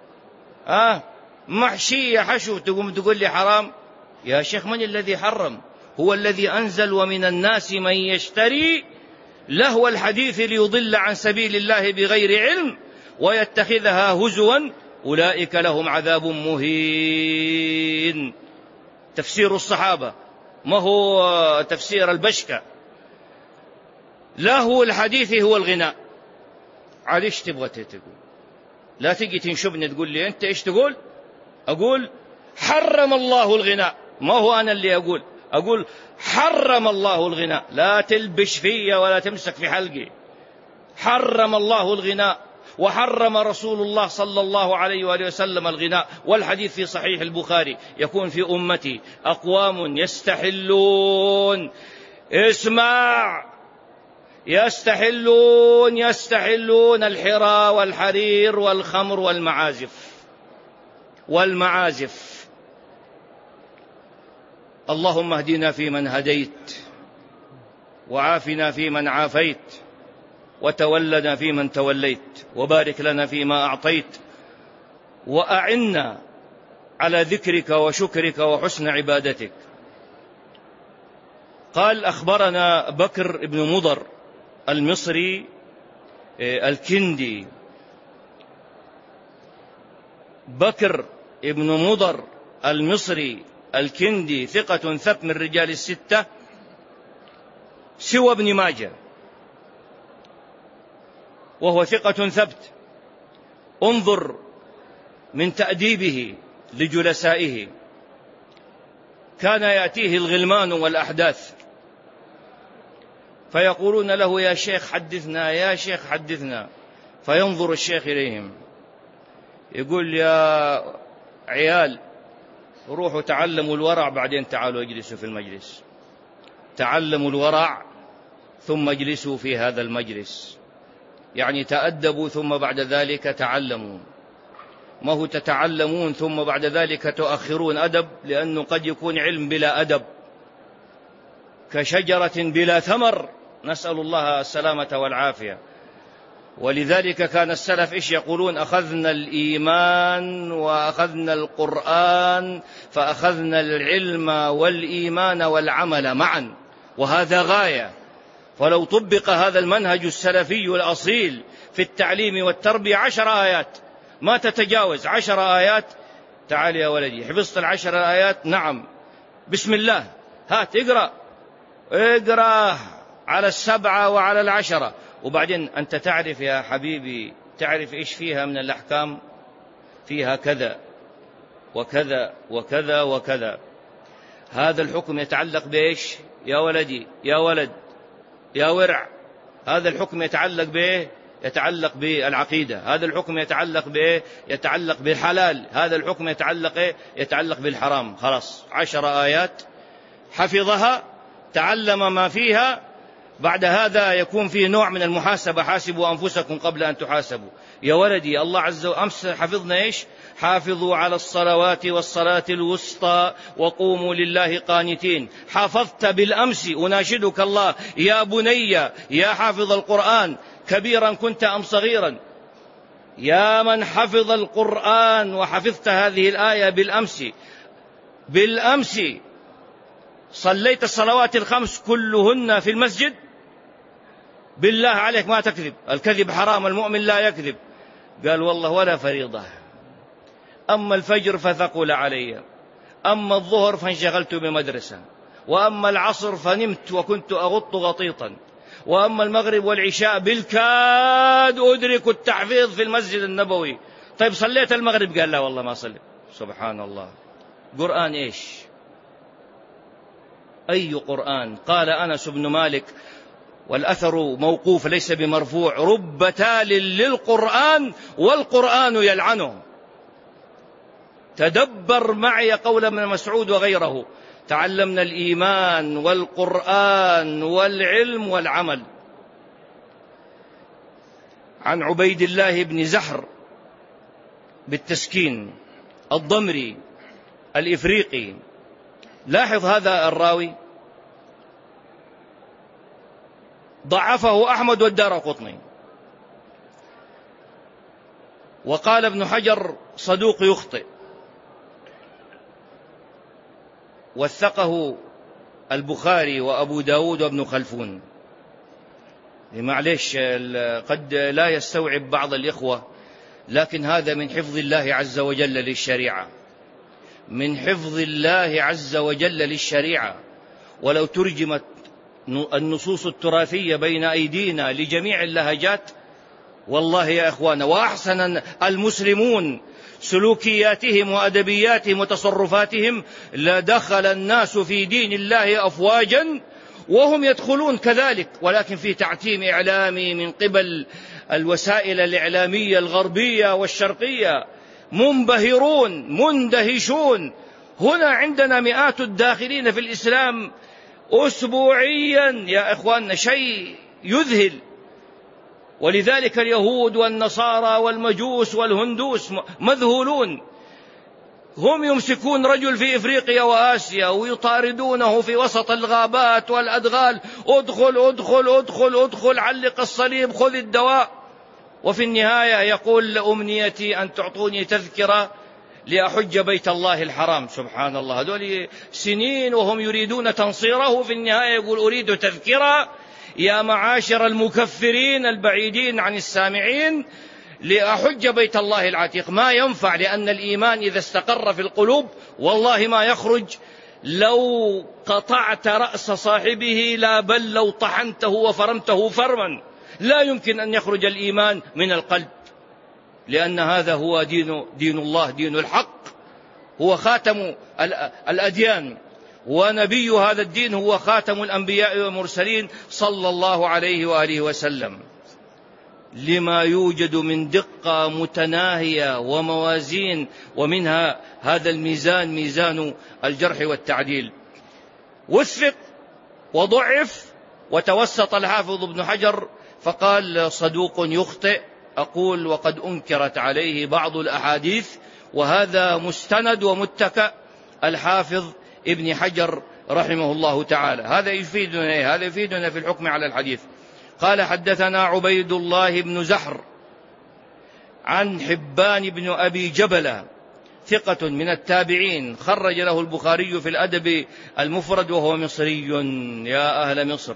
محشية حشو، تقوم تقول لي حرام؟ يا شيخ من الذي حرم؟ هو الذي أنزل ومن الناس من يشتري لهو الحديث ليضل عن سبيل الله بغير علم ويتخذها هزوا أولئك لهم عذاب مهين. تفسير الصحابة ما هو تفسير البشكة. لهو الحديث هو الغناء. عليش تبغى تقول؟ لا تجي تنشبني تقول لي أنت إيش تقول؟ أقول حرم الله الغناء، ما هو أنا اللي أقول حرم الله الغناء. لا تلبش فيا ولا تمسك في حلقي. حرم الله الغناء، وحرم رسول الله صلى الله عليه وآله وسلم الغناء. والحديث في صحيح البخاري يكون في أمتي أقوام يستحلون، اسمع، يستحلون الحرى والحرير والخمر والمعازف. اللهم اهدنا فيمن هديت، وعافنا فيمن عافيت، وتولنا فيمن توليت، وبارك لنا فيما أعطيت، وأعنا على ذكرك وشكرك وحسن عبادتك. قال أخبرنا بكر بن مضر المصري الكندي. بكر بن مضر المصري الكندي ثقة ثبت من رجال الستة سوى ابن ماجه، وهو ثقة ثبت. انظر من تأديبه لجلسائه. كان يأتيه الغلمان والأحداث فيقولون له يا شيخ حدثنا، يا شيخ حدثنا، فينظر الشيخ إليهم يقول يا عيال روحوا تعلموا الورع بعدين تعالوا اجلسوا في المجلس. تعلموا الورع ثم اجلسوا في هذا المجلس، يعني تأدبوا ثم بعد ذلك تعلموا. ما هو تتعلمون ثم بعد ذلك تؤخرون أدب، لأنه قد يكون علم بلا أدب كشجرة بلا ثمر، نسأل الله السلامة والعافية. ولذلك كان السلف إيش يقولون؟ أخذنا الإيمان وأخذنا القرآن فأخذنا العلم والإيمان والعمل معا، وهذا غاية. فلو طبق هذا المنهج السلفي الأصيل في التعليم والتربية 10 آيات ما تتجاوز 10 آيات. تعال يا ولدي، حفظت 10 آيات؟ نعم، بسم الله، هات اقرأ على 7 وعلى 10. وبعدين أنت تعرف يا حبيبي، تعرف إيش فيها من الأحكام؟ فيها كذا وكذا وكذا وكذا. هذا الحكم يتعلق بإيش يا ولدي، يا ولد، يا ورع؟ هذا الحكم يتعلق بإيه؟ يتعلق بالعقيدة. هذا الحكم يتعلق بإيه؟ يتعلق بالحلال. هذا الحكم يتعلق إيه؟ يتعلق بالحرام. خلاص 10 آيات حفظها، تعلم ما فيها. بعد هذا يكون فيه نوع من المحاسبة، حاسبوا أنفسكم قبل أن تحاسبوا. يا ولدي الله عز وجل أمس حفظنا إيش؟ حافظوا على الصلوات والصلاة الوسطى وقوموا لله قانتين. حافظت بالأمس، أناشدك الله يا بني يا حافظ القرآن، كبيرا كنت أم صغيرا، يا من حفظ القرآن وحفظت هذه الآية بالأمس صليت الصلوات ال5 كلهن في المسجد؟ بالله عليك ما تكذب، الكذب حرام، المؤمن لا يكذب. قال والله ولا فريضة. أما الفجر فثقل علي، أما الظهر فانشغلت بمدرسة، وأما العصر فنمت وكنت أغط غطيطا، وأما المغرب والعشاء بالكاد أدرك التحفيظ في المسجد النبوي. طيب صليت المغرب؟ قال لا والله ما صليت. سبحان الله. قرآن إيش؟ أي قرآن؟ قال أنس بن مالك، والأثر موقوف ليس بمرفوع: رب تال للقرآن والقرآن يلعنه. تدبر معي قول ابن مسعود وغيره: تعلمنا الإيمان والقرآن والعلم والعمل. عن عبيد الله بن زحر بالتسكين الضمري الإفريقي. لاحظ هذا الراوي ضعفه أحمد والدارقطني، وقال ابن حجر صدوق يخطئ، وثقه البخاري وأبو داود وابن خلفون. معليش قد لا يستوعب بعض الإخوة، لكن هذا من حفظ الله عز وجل للشريعة، من حفظ الله عز وجل للشريعة. ولو ترجمت النصوص التراثية بين أيدينا لجميع اللهجات، والله يا إخوانا، وأحسن المسلمون سلوكياتهم وأدبياتهم وتصرفاتهم لدخل الناس في دين الله أفواجا، وهم يدخلون كذلك، ولكن في تعتيم إعلامي من قبل الوسائل الإعلامية الغربية والشرقية، منبهرون مندهشون. هنا عندنا مئات الداخلين في الإسلام أسبوعيا يا إخواننا، شيء يذهل. ولذلك اليهود والنصارى والمجوس والهندوس مذهولون، هم يمسكون رجل في إفريقيا وآسيا ويطاردونه في وسط الغابات والأدغال، أدخل أدخل أدخل أدخل، علق الصليب، خذ الدواء، وفي النهاية يقول أمنيتي أن تعطوني تذكرة لأحج بيت الله الحرام. سبحان الله، هذول سنين وهم يريدون تنصيره، في النهاية يقول أريد تذكرة يا معاشر المكفرين البعيدين عن السامعين لأحج بيت الله العتيق. ما ينفع، لأن الإيمان إذا استقر في القلوب والله ما يخرج. لو قطعت رأس صاحبه لا، بل لو طحنته وفرمته فرما لا يمكن أن يخرج الإيمان من القلب، لأن هذا هو دين الله، دين الحق، هو خاتم الأديان، ونبي هذا الدين هو خاتم الأنبياء والمرسلين صلى الله عليه وآله وسلم، لما يوجد من دقة متناهية وموازين، ومنها هذا الميزان، ميزان الجرح والتعديل. وثق وضعف وتوسط الحافظ ابن حجر فقال صدوق يخطئ. أقول وقد أنكرت عليه بعض الأحاديث، وهذا مستند ومتكأ الحافظ ابن حجر رحمه الله تعالى. هذا يفيدنا في الحكم على الحديث. قال حدثنا عبيد الله بن زحر عن حبان بن أبي جبلة، ثقة من التابعين، خرج له البخاري في الأدب المفرد، وهو مصري، يا أهل مصر،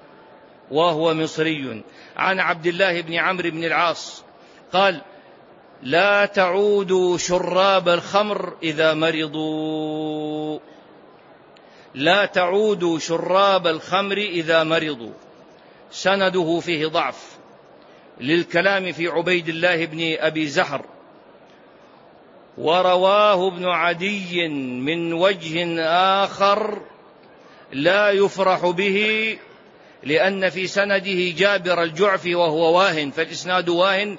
وهو مصري. عن عبد الله بن عمرو بن العاص قال لا تعودوا شراب الخمر إذا مرضوا، لا تعودوا شراب الخمر إذا مرضوا. سنده فيه ضعف للكلام في عبيد الله بن أبي زحر، ورواه ابن عدي من وجه آخر لا يفرح به، لأن في سنده جابر الجعفي وهو واهن، فالإسناد واهن،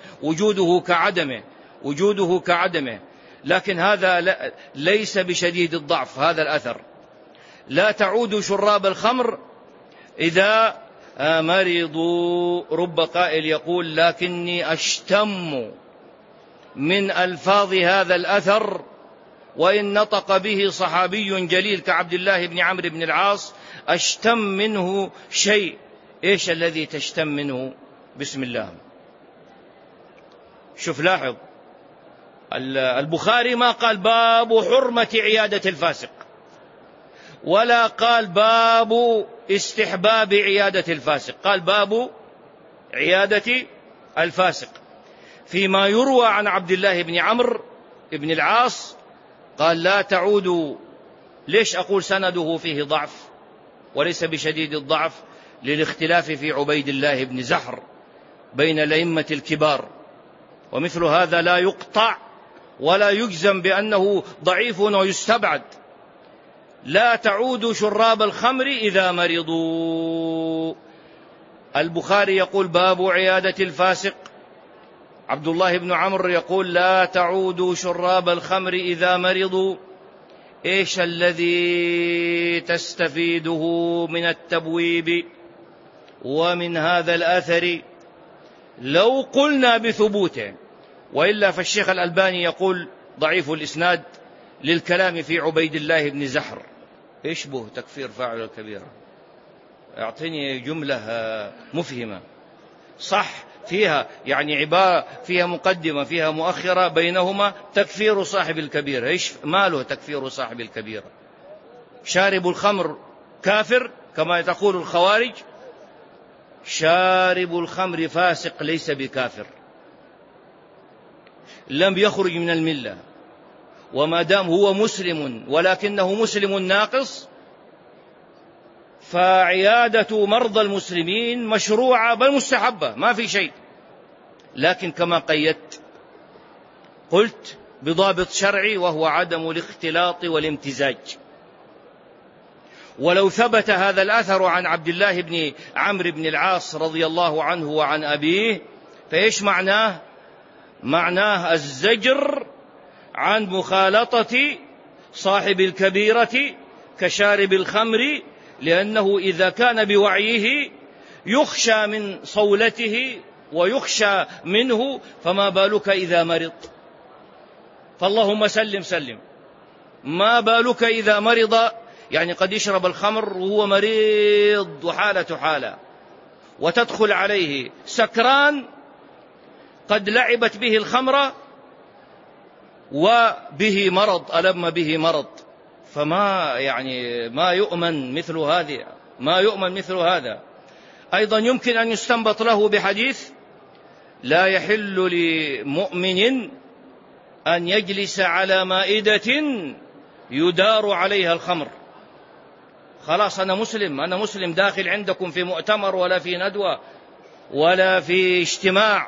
وجوده كعدمه، لكن هذا ليس بشديد الضعف هذا الأثر. لا تعودوا شراب الخمر إذا مرضوا. رب قائل يقول لكني أشتم من ألفاظ هذا الأثر، وإن نطق به صحابي جليل كعبد الله بن عمرو بن العاص، أشتم منه شيء. إيش الذي تشتم منه؟ بسم الله. شوف لاحظ، البخاري ما قال باب حرمة عيادة الفاسق، ولا قال باب استحباب عيادة الفاسق، قال باب عيادة الفاسق. فيما يروى عن عبد الله بن عمرو بن العاص قال لا تعودوا. ليش أقول سنده فيه ضعف وليس بشديد الضعف؟ للاختلاف في عبيد الله بن زحر بين الأئمة الكبار، ومثل هذا لا يقطع ولا يجزم بأنه ضعيف ويستبعد. لا تعودوا شراب الخمر إذا مرضوا. البخاري يقول باب عيادة الفاسق، عبد الله بن عمرو يقول لا تعودوا شراب الخمر إذا مرضوا. إيش الذي تستفيده من التبويب ومن هذا الأثر؟ لو قلنا بثبوته وإلا فالشيخ الألباني يقول ضعيف الإسناد للكلام في عبيد الله بن زحر. يشبه تكفير فاعل الكبيرة. أعطيني جملة مفهمة صح فيها يعني عبارة فيها مقدمة فيها مؤخرة بينهما تكفير صاحب الكبيرة. إيش ماله تكفير صاحب الكبيرة؟ شارب الخمر كافر كما تقول الخوارج؟ شارب الخمر فاسق ليس بكافر، لم يخرج من الملة، وما دام هو مسلم ولكنه مسلم ناقص فعيادة مرضى المسلمين مشروعة بل مستحبة ما في شيء، لكن كما قيدت قلت بضابط شرعي وهو عدم الاختلاط والامتزاج. ولو ثبت هذا الأثر عن عبد الله بن عمرو بن العاص رضي الله عنه وعن أبيه فإيش معناه؟ معناه الزجر عن مخالطة صاحب الكبيرة كشارب الخمر، لأنه إذا كان بوعيه يخشى من صولته ويخشى منه، فما بالك إذا مرض؟ فاللهم سلم سلم، ما بالك إذا مرض؟ يعني قد يشرب الخمر وهو مريض وحالة حالة، وتدخل عليه سكران قد لعبت به الخمرة وبه مرض ألم به مرض، فما يعني ما يؤمن مثل هذه، ما يؤمن مثل هذا. أيضا يمكن أن يستنبط له بحديث لا يحل لمؤمن أن يجلس على مائدة يدار عليها الخمر. خلاص أنا مسلم داخل عندكم في مؤتمر ولا في ندوة ولا في اجتماع،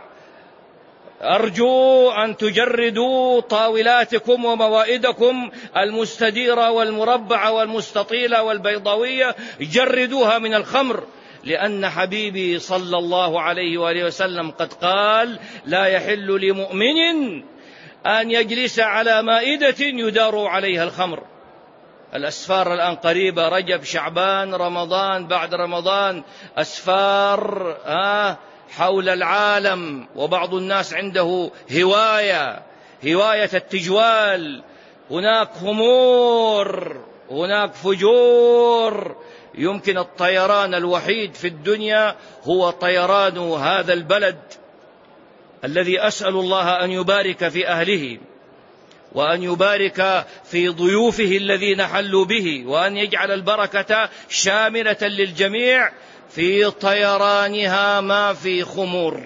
أرجو أن تجردوا طاولاتكم وموائدكم المستديرة والمربعة والمستطيلة والبيضاوية، جردوها من الخمر، لأن حبيبي صلى الله عليه وآله وسلم قد قال لا يحل لمؤمن أن يجلس على مائدة يدار عليها الخمر. الأسفار الآن قريبة، رجب شعبان رمضان، بعد رمضان أسفار حول العالم، وبعض الناس عنده هواية التجوال، هناك خمور، هناك فجور. يمكن الطيران الوحيد في الدنيا هو طيران هذا البلد الذي أسأل الله أن يبارك في أهله وأن يبارك في ضيوفه الذين حلوا به، وأن يجعل البركة شاملة للجميع في طيرانها ما في خمور،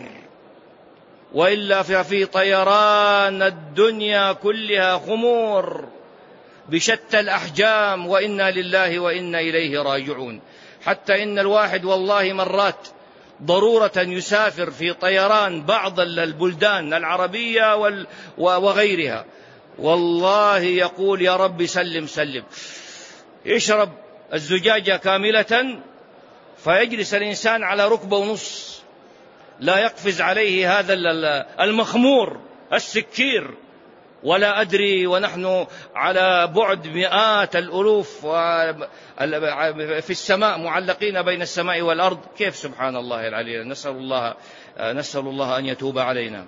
وإلا في طيران الدنيا كلها خمور بشتى الأحجام، وإنا لله وإنا إليه راجعون. حتى إن الواحد والله مرات ضرورة يسافر في طيران بعض البلدان العربية وغيرها، والله يقول يا رب سلم سلم، يشرب الزجاجة كاملة فيجلس الإنسان على ركبة ونص، لا يقفز عليه هذا المخمور السكير، ولا أدري ونحن على بعد مئات الألوف في السماء معلقين بين السماء والأرض، كيف سبحان الله العلي. نسأل الله أن يتوب علينا.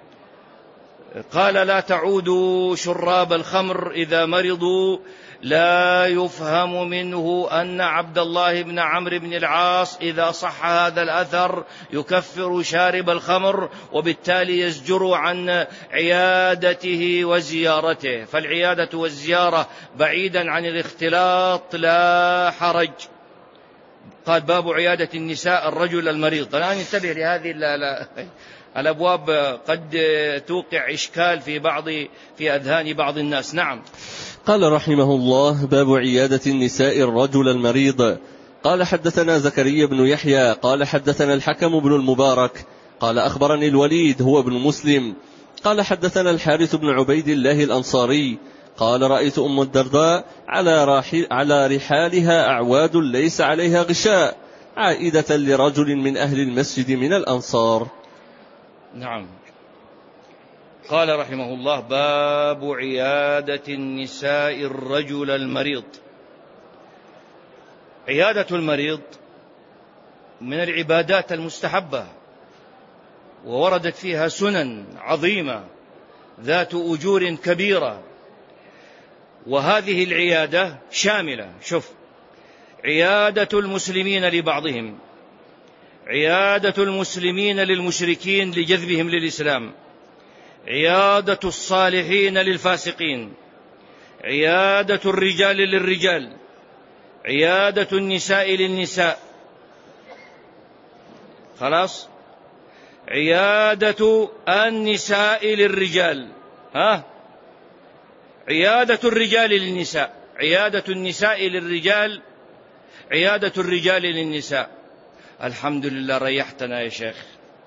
قال لا تعودوا شراب الخمر إذا مرضوا. لا يفهم منه أن عبد الله بن عمرو بن العاص إذا صح هذا الأثر يكفر شارب الخمر، وبالتالي يزجر عن عيادته وزيارته، فالعيادة والزيارة بعيدا عن الاختلاط لا حرج. قال باب عيادة النساء الرجل المريض. الآن انتبه لهذه الأبواب قد توقع إشكال في أذهان بعض الناس. نعم. قال رحمه الله باب عيادة النساء الرجل المريض. قال حدثنا زكريا بن يحيى قال حدثنا الحكم بن المبارك قال أخبرني الوليد هو ابن مسلم قال حدثنا الحارث بن عبيد الله الأنصاري قال رأيت أم الدرداء على رحالها أعواد ليس عليها غشاء عائدة لرجل من أهل المسجد من الأنصار. نعم. قال رحمه الله باب عيادة النساء الرجل المريض. عيادة المريض من العبادات المستحبة، ووردت فيها سنن عظيمة ذات أجور كبيرة. وهذه العيادة شاملة، شوف، عيادة المسلمين لبعضهم، عيادة المسلمين للمشركين لجذبهم للإسلام، عيادة الصالحين للفاسقين، عيادة الرجال للرجال، عيادة النساء للنساء، خلاص، عيادة النساء للرجال، عيادة الرجال للنساء، عيادة النساء للرجال، عيادة الرجال للنساء. الحمد لله ريحتنا يا شيخ.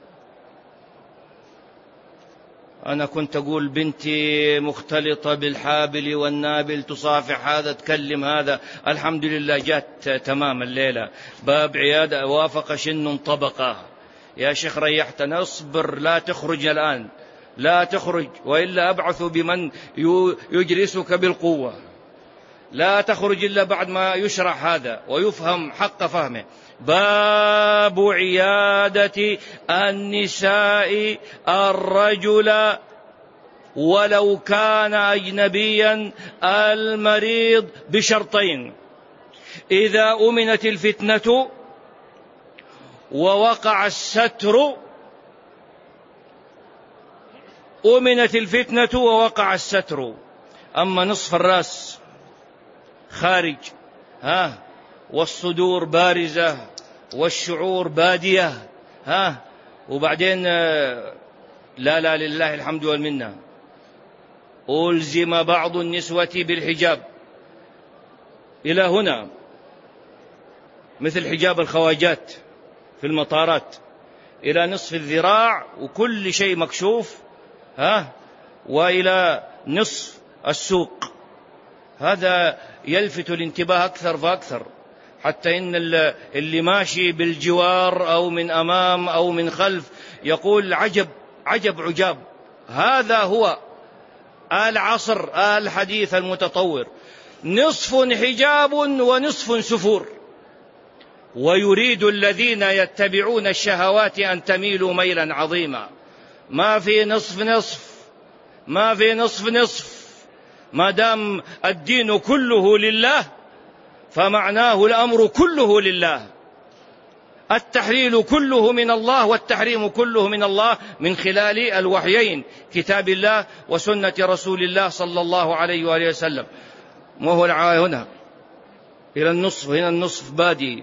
أنا كنت أقول بنتي مختلطة بالحابل والنابل، تصافح هذا تكلم هذا. الحمد لله جات تمام الليلة. باب عيادة وافق شن طبقة. يا شيخ ريحتنا. اصبر، لا تخرج الآن، لا تخرج، وإلا أبعث بمن يجلسك بالقوة. لا تخرج إلا بعد ما يشرح هذا ويفهم حق فهمه. باب عيادة النساء الرجل ولو كان أجنبيا المريض بشرطين: إذا أمنت الفتنة ووقع الستر، أمنت الفتنة ووقع الستر. أما نصف الرأس خارج والصدور بارزة والشعور بادية وبعدين لا لله الحمد والمنة. ألزم بعض النسوة بالحجاب إلى هنا، مثل حجاب الخواجات في المطارات إلى نصف الذراع وكل شيء مكشوف وإلى نصف السوق. هذا يلفت الانتباه أكثر فأكثر، حتى إن اللي ماشي بالجوار أو من أمام أو من خلف يقول عجب عجب عجاب. هذا هو العصر الحديث المتطور، نصف حجاب ونصف سفور. ويريد الذين يتبعون الشهوات أن تميلوا ميلا عظيما. ما في نصف نصف، ما في نصف نصف. ما دام الدين كله لله فمعناه الأمر كله لله. التحليل كله من الله والتحريم كله من الله، من خلال الوحيين كتاب الله وسنة رسول الله صلى الله عليه وآله وسلم. ما هو هنا إلى النصف، هنا النصف بادي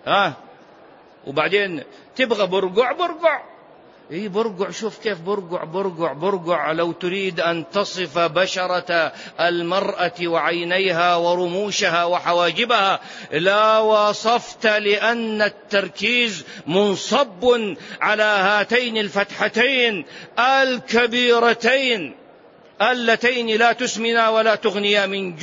وبعدين تبغى برقع برقع. برقع، شوف كيف برقع برقع برقع. لو تريد أن تصف بشرة المرأة وعينيها ورموشها وحواجبها لا وصفت، لأن التركيز منصب على هاتين الفتحتين الكبيرتين اللتين لا تسمنا ولا تغنيا من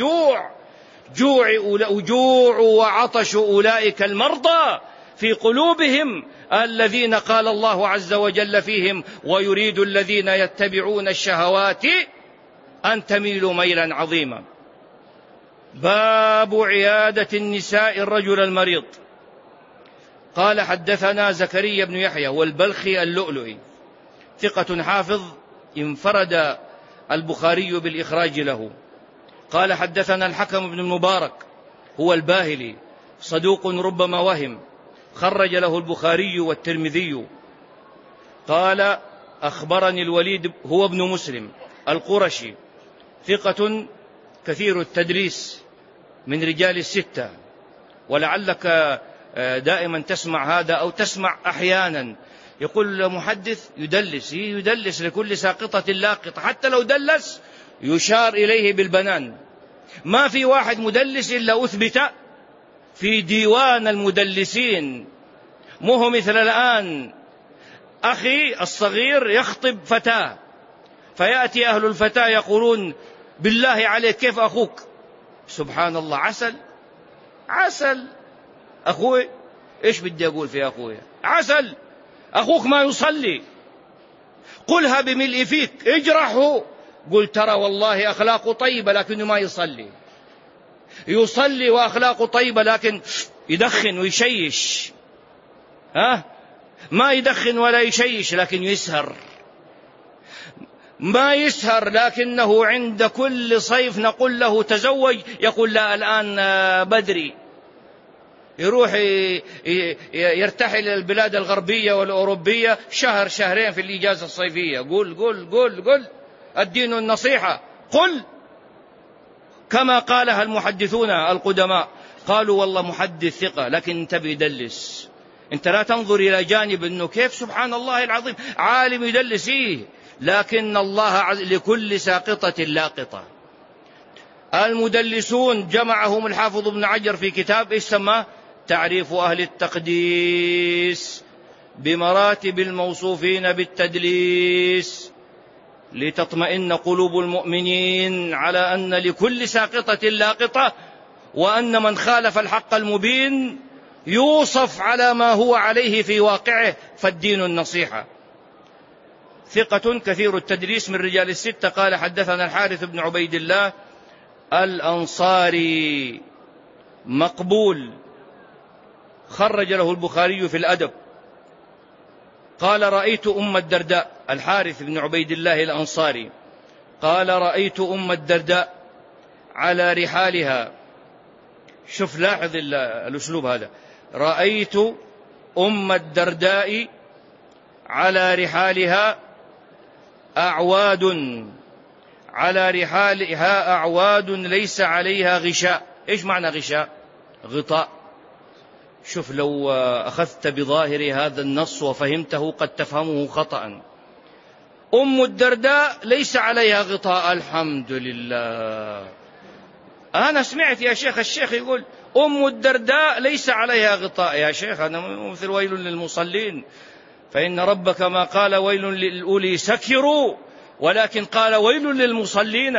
جوع وعطش أولئك المرضى في قلوبهم الذين قال الله عز وجل فيهم: ويريد الذين يتبعون الشهوات أن تميلوا ميلا عظيما. باب عيادة النساء الرجل المريض. قال: حدثنا زكريا بن يحيى والبلخي اللؤلؤي، ثقة حافظ، انفرد البخاري بالإخراج له. قال: حدثنا الحكم بن المبارك هو الباهلي، صدوق ربما وهم، خرج له البخاري والترمذي. قال: أخبرني الوليد هو ابن مسلم القرشي، ثقة كثير التدريس، من رجال الستة. ولعلك دائما تسمع هذا أو تسمع أحيانا يقول محدث يدلس لكل ساقطة لاقطة، حتى لو دلس يشار إليه بالبنان. ما في واحد مدلس إلا أثبت في ديوان المدلسين. مو مثل الآن أخي الصغير يخطب فتاة، فيأتي أهل الفتاة يقولون: بالله عليك كيف أخوك؟ سبحان الله، عسل أخوي. إيش بدي أقول في أخوي؟ عسل. أخوك ما يصلي، قلها بملء فيك، اجرحه، قل ترى والله أخلاقه طيبة لكنه ما يصلي وأخلاقه طيبة لكن يدخن ويشيش. ما يدخن ولا يشيش لكن يسهر. ما يسهر، لكنه عند كل صيف نقول له تزوج يقول لا الآن بدري، يروح يرتحل إلى البلاد الغربية والأوروبية شهر شهرين في الإجازة الصيفية. قل قل قل قل الدين النصيحة، قل كما قالها المحدثون القدماء، قالوا والله محدث ثقة لكن انت بيدلس، انت لا تنظر إلى جانب انه كيف سبحان الله العظيم عالم يدلس لكن الله لكل ساقطة لاقطة. المدلسون جمعهم الحافظ ابن حجر في كتاب ايش سماه؟ تعريف أهل التقديس بمراتب الموصوفين بالتدليس، لتطمئن قلوب المؤمنين على أن لكل ساقطة لاقطة، وأن من خالف الحق المبين يوصف على ما هو عليه في واقعه، فالدين النصيحة. ثقة كثير التدليس من رجال الستة. قال حدثنا الحارث بن عبيد الله الأنصاري مقبول، خرج له البخاري في الأدب. قال رأيت أم الدرداء، الحارث بن عبيد الله الأنصاري قال رأيت أم الدرداء على رحالها، شوف لاحظ الأسلوب هذا، رأيت أم الدرداء على رحالها أعواد، على رحالها أعواد ليس عليها غشاء. إيش معنى غشاء؟ غطاء. شوف لو أخذت بظاهر هذا النص وفهمته قد تفهمه خطأ. أم الدرداء ليس عليها غطاء، الحمد لله. أنا سمعت يا شيخ الشيخ يقول أم الدرداء ليس عليها غطاء. يا شيخ أنا مثل ويل للمصلين، فإن ربك ما قال ويل للأولي سكروا، ولكن قال ويل للمصلين.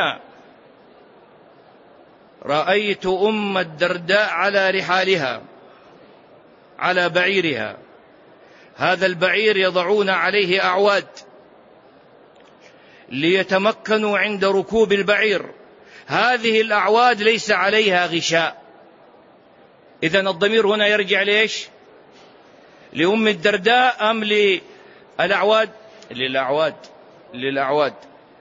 رأيت أم الدرداء على رحالها، على بعيرها، هذا البعير يضعون عليه أعواد ليتمكنوا عند ركوب البعير، هذه الأعواد ليس عليها غشاء. إذن الضمير هنا يرجع ليش؟ لأم الدرداء أم للأعواد؟ للأعواد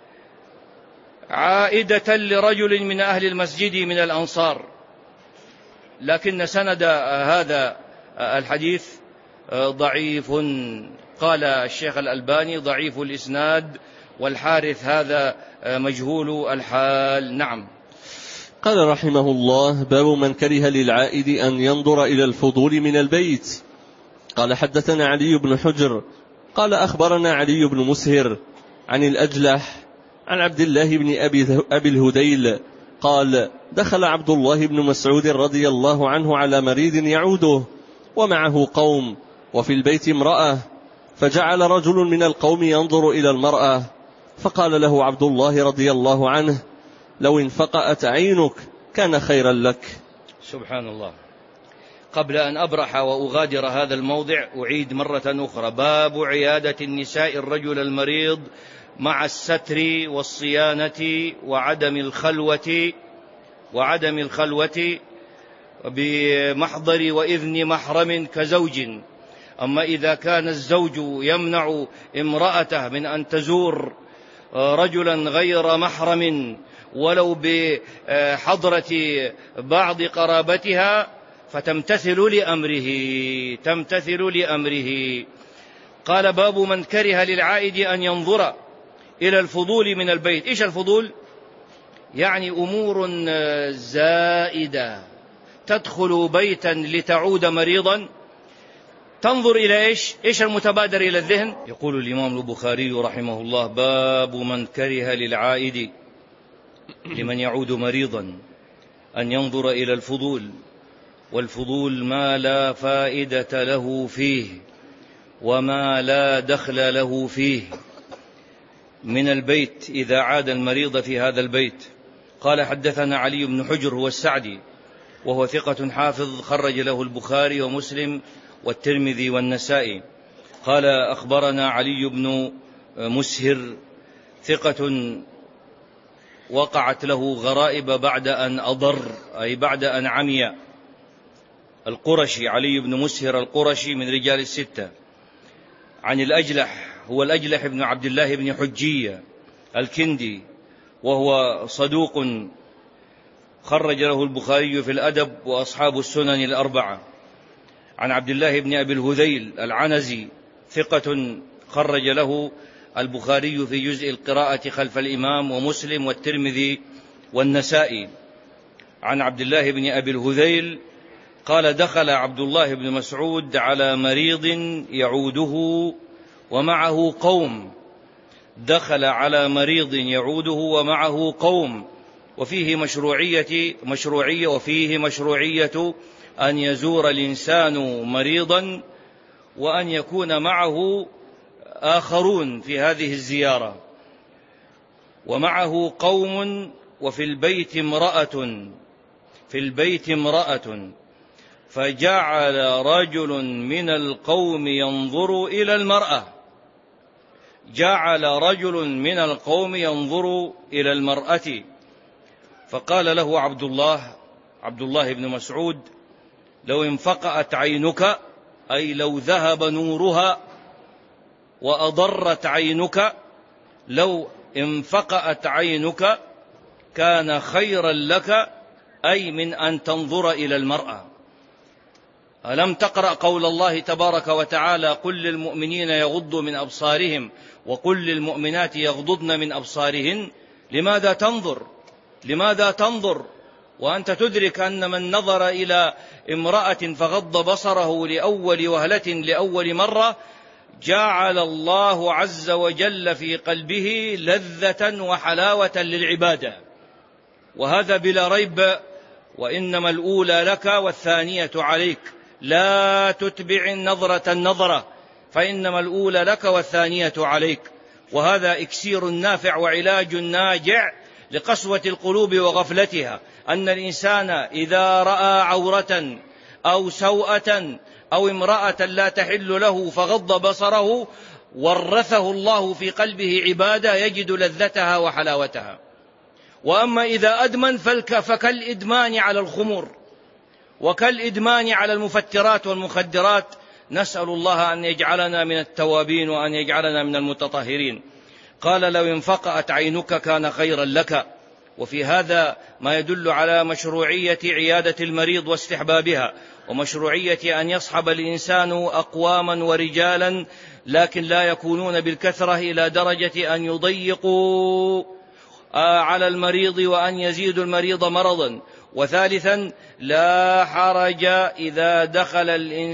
عائدة لرجل من أهل المسجد من الأنصار، لكن سند هذا الحديث ضعيف. قال الشيخ الألباني ضعيف الإسناد، والحارث هذا مجهول الحال. نعم. قال رحمه الله: باب من كره للعائد أن ينظر إلى الفضول من البيت. قال حدثنا علي بن حجر قال أخبرنا علي بن مسهر عن الأجلح عن عبد الله بن أبي الهديل قال: دخل عبد الله بن مسعود رضي الله عنه على مريض يعوده ومعه قوم وفي البيت امرأة، فجعل رجل من القوم ينظر إلى المرأة، فقال له عبد الله رضي الله عنه: لو انفقأت عينك كان خيرا لك. سبحان الله. قبل أن أبرح وأغادر هذا الموضع أعيد مرة أخرى: باب عيادة النساء الرجل المريض مع الستر والصيانة وعدم الخلوة بمحضر وإذن محرم كزوج. أما إذا كان الزوج يمنع امرأته من أن تزور رجلا غير محرم ولو بحضرة بعض قرابتها فتمتثل لأمره. قال: باب من كره للعائد أن ينظر إلى الفضول من البيت. إيش الفضول؟ يعني أمور زائدة تدخل بيتا لتعود مريضا، تنظر إلى إيش المتبادر إلى الذهن؟ يقول الإمام البخاري رحمه الله: باب من كره للعائد، لمن يعود مريضا، أن ينظر إلى الفضول. والفضول ما لا فائدة له فيه وما لا دخل له فيه من البيت إذا عاد المريض في هذا البيت. قال حدثنا علي بن حجر هو السعدي وهو ثقة حافظ، خرج له البخاري ومسلم والترمذي والنسائي. قال أخبرنا علي بن مسهر ثقة وقعت له غرائب بعد أن أضر، أي بعد أن عمي. القرشي علي بن مسهر القرشي من رجال الستة. عن الأجلح هو الأجلح بن عبد الله بن حجية، الكندي، وهو صدوق خرج له البخاري في الأدب وأصحاب السنن الأربعة. عن عبد الله بن أبي الهذيل العنزي ثقة خرج له البخاري في جزء القراءة خلف الإمام ومسلم والترمذي والنسائي. عن عبد الله بن أبي الهذيل قال: دخل عبد الله بن مسعود على مريض يعوده ومعه قوم. دخل على مريض يعوده ومعه قوم، وفيه مشروعية أن يزور الإنسان مريضا وأن يكون معه آخرون في هذه الزيارة. ومعه قوم وفي البيت امرأة فجعل رجل من القوم ينظر إلى المرأة فقال له عبد الله بن مسعود: لو انفقأت عينك، أي لو ذهب نورها وأضرت عينك، لو انفقأت عينك كان خيرا لك، أي من أن تنظر إلى المرأة. ألم تقرأ قول الله تبارك وتعالى: قل للمؤمنين يغضوا من أبصارهم وقل للمؤمنات يغضضن من أبصارهن؟ لماذا تنظر وأنت تدرك أن من نظر إلى امرأة فغض بصره لأول وهلة لأول مرة جعل الله عز وجل في قلبه لذة وحلاوة للعبادة، وهذا بلا ريب. وإنما الأولى لك والثانية عليك، لا تتبع النظرة فإنما الأولى لك والثانية عليك. وهذا إكسير نافع وعلاج ناجع لقسوة القلوب وغفلتها، أن الإنسان إذا رأى عورة أو سوءة أو امرأة لا تحل له فغض بصره ورثه الله في قلبه عبادة يجد لذتها وحلاوتها. وأما إذا أدمن فكالإدمان على الخمور وكالإدمان على المفترات والمخدرات. نسأل الله أن يجعلنا من التوابين وأن يجعلنا من المتطهرين. قال: لو انفقأت عينك كان خيرا لك. وفي هذا ما يدل على مشروعية عيادة المريض واستحبابها، ومشروعية أن يصحب الإنسان أقواما ورجالا، لكن لا يكونون بالكثرة إلى درجة أن يضيقوا على المريض وأن يزيدوا المريض مرضا. وثالثا: لا حرج إذا دخل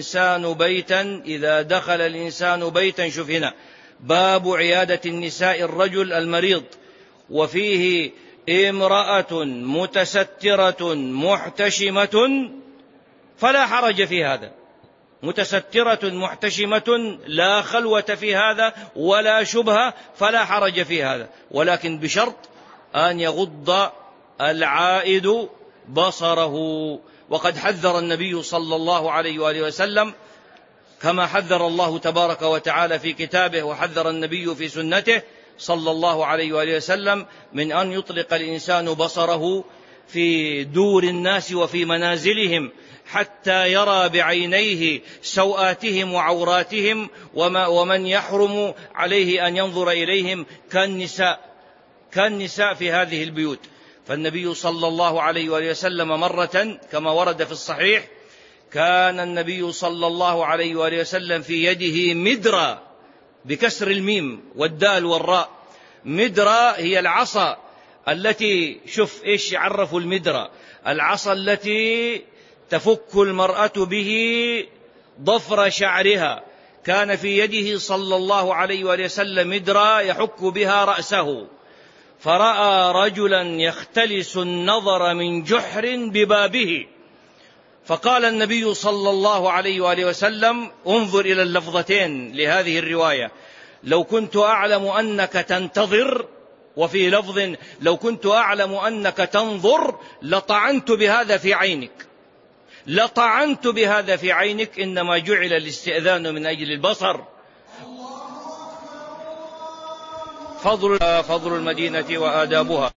الإنسان بيتا. شوف هنا باب عيادة النساء الرجل المريض، وفيه امرأة متسترة محتشمة فلا حرج في هذا. متسترة محتشمة لا خلوة في هذا ولا شبهة، فلا حرج في هذا، ولكن بشرط أن يغض العائد بصره. وقد حذر النبي صلى الله عليه وآله وسلم، كما حذر الله تبارك وتعالى في كتابه وحذر النبي في سنته صلى الله عليه وآله وسلم، من أن يطلق الإنسان بصره في دور الناس وفي منازلهم حتى يرى بعينيه سوآتهم وعوراتهم، ومن يحرم عليه أن ينظر إليهم كالنساء في هذه البيوت. فالنبي صلى الله عليه وآله وسلم مرة كما ورد في الصحيح، كان النبي صلى الله عليه وآله وسلم في يده مدرة بكسر الميم والدال والراء. مدرة هي العصا التي، شوف إيش يعرفوا المدرة: العصا التي تفك المرأة به ضفر شعرها. كان في يده صلى الله عليه وآله وسلم مدرة يحك بها رأسه، فرأى رجلا يختلس النظر من جحر ببابه، فقال النبي صلى الله عليه وآله وسلم: انظر إلى اللفظتين لهذه الرواية: لو كنت أعلم أنك تنتظر، وفي لفظ: لو كنت أعلم أنك تنظر لطعنت بهذا في عينك. إنما جعل الاستئذان من أجل البصر. فضل المدينة وآدابها.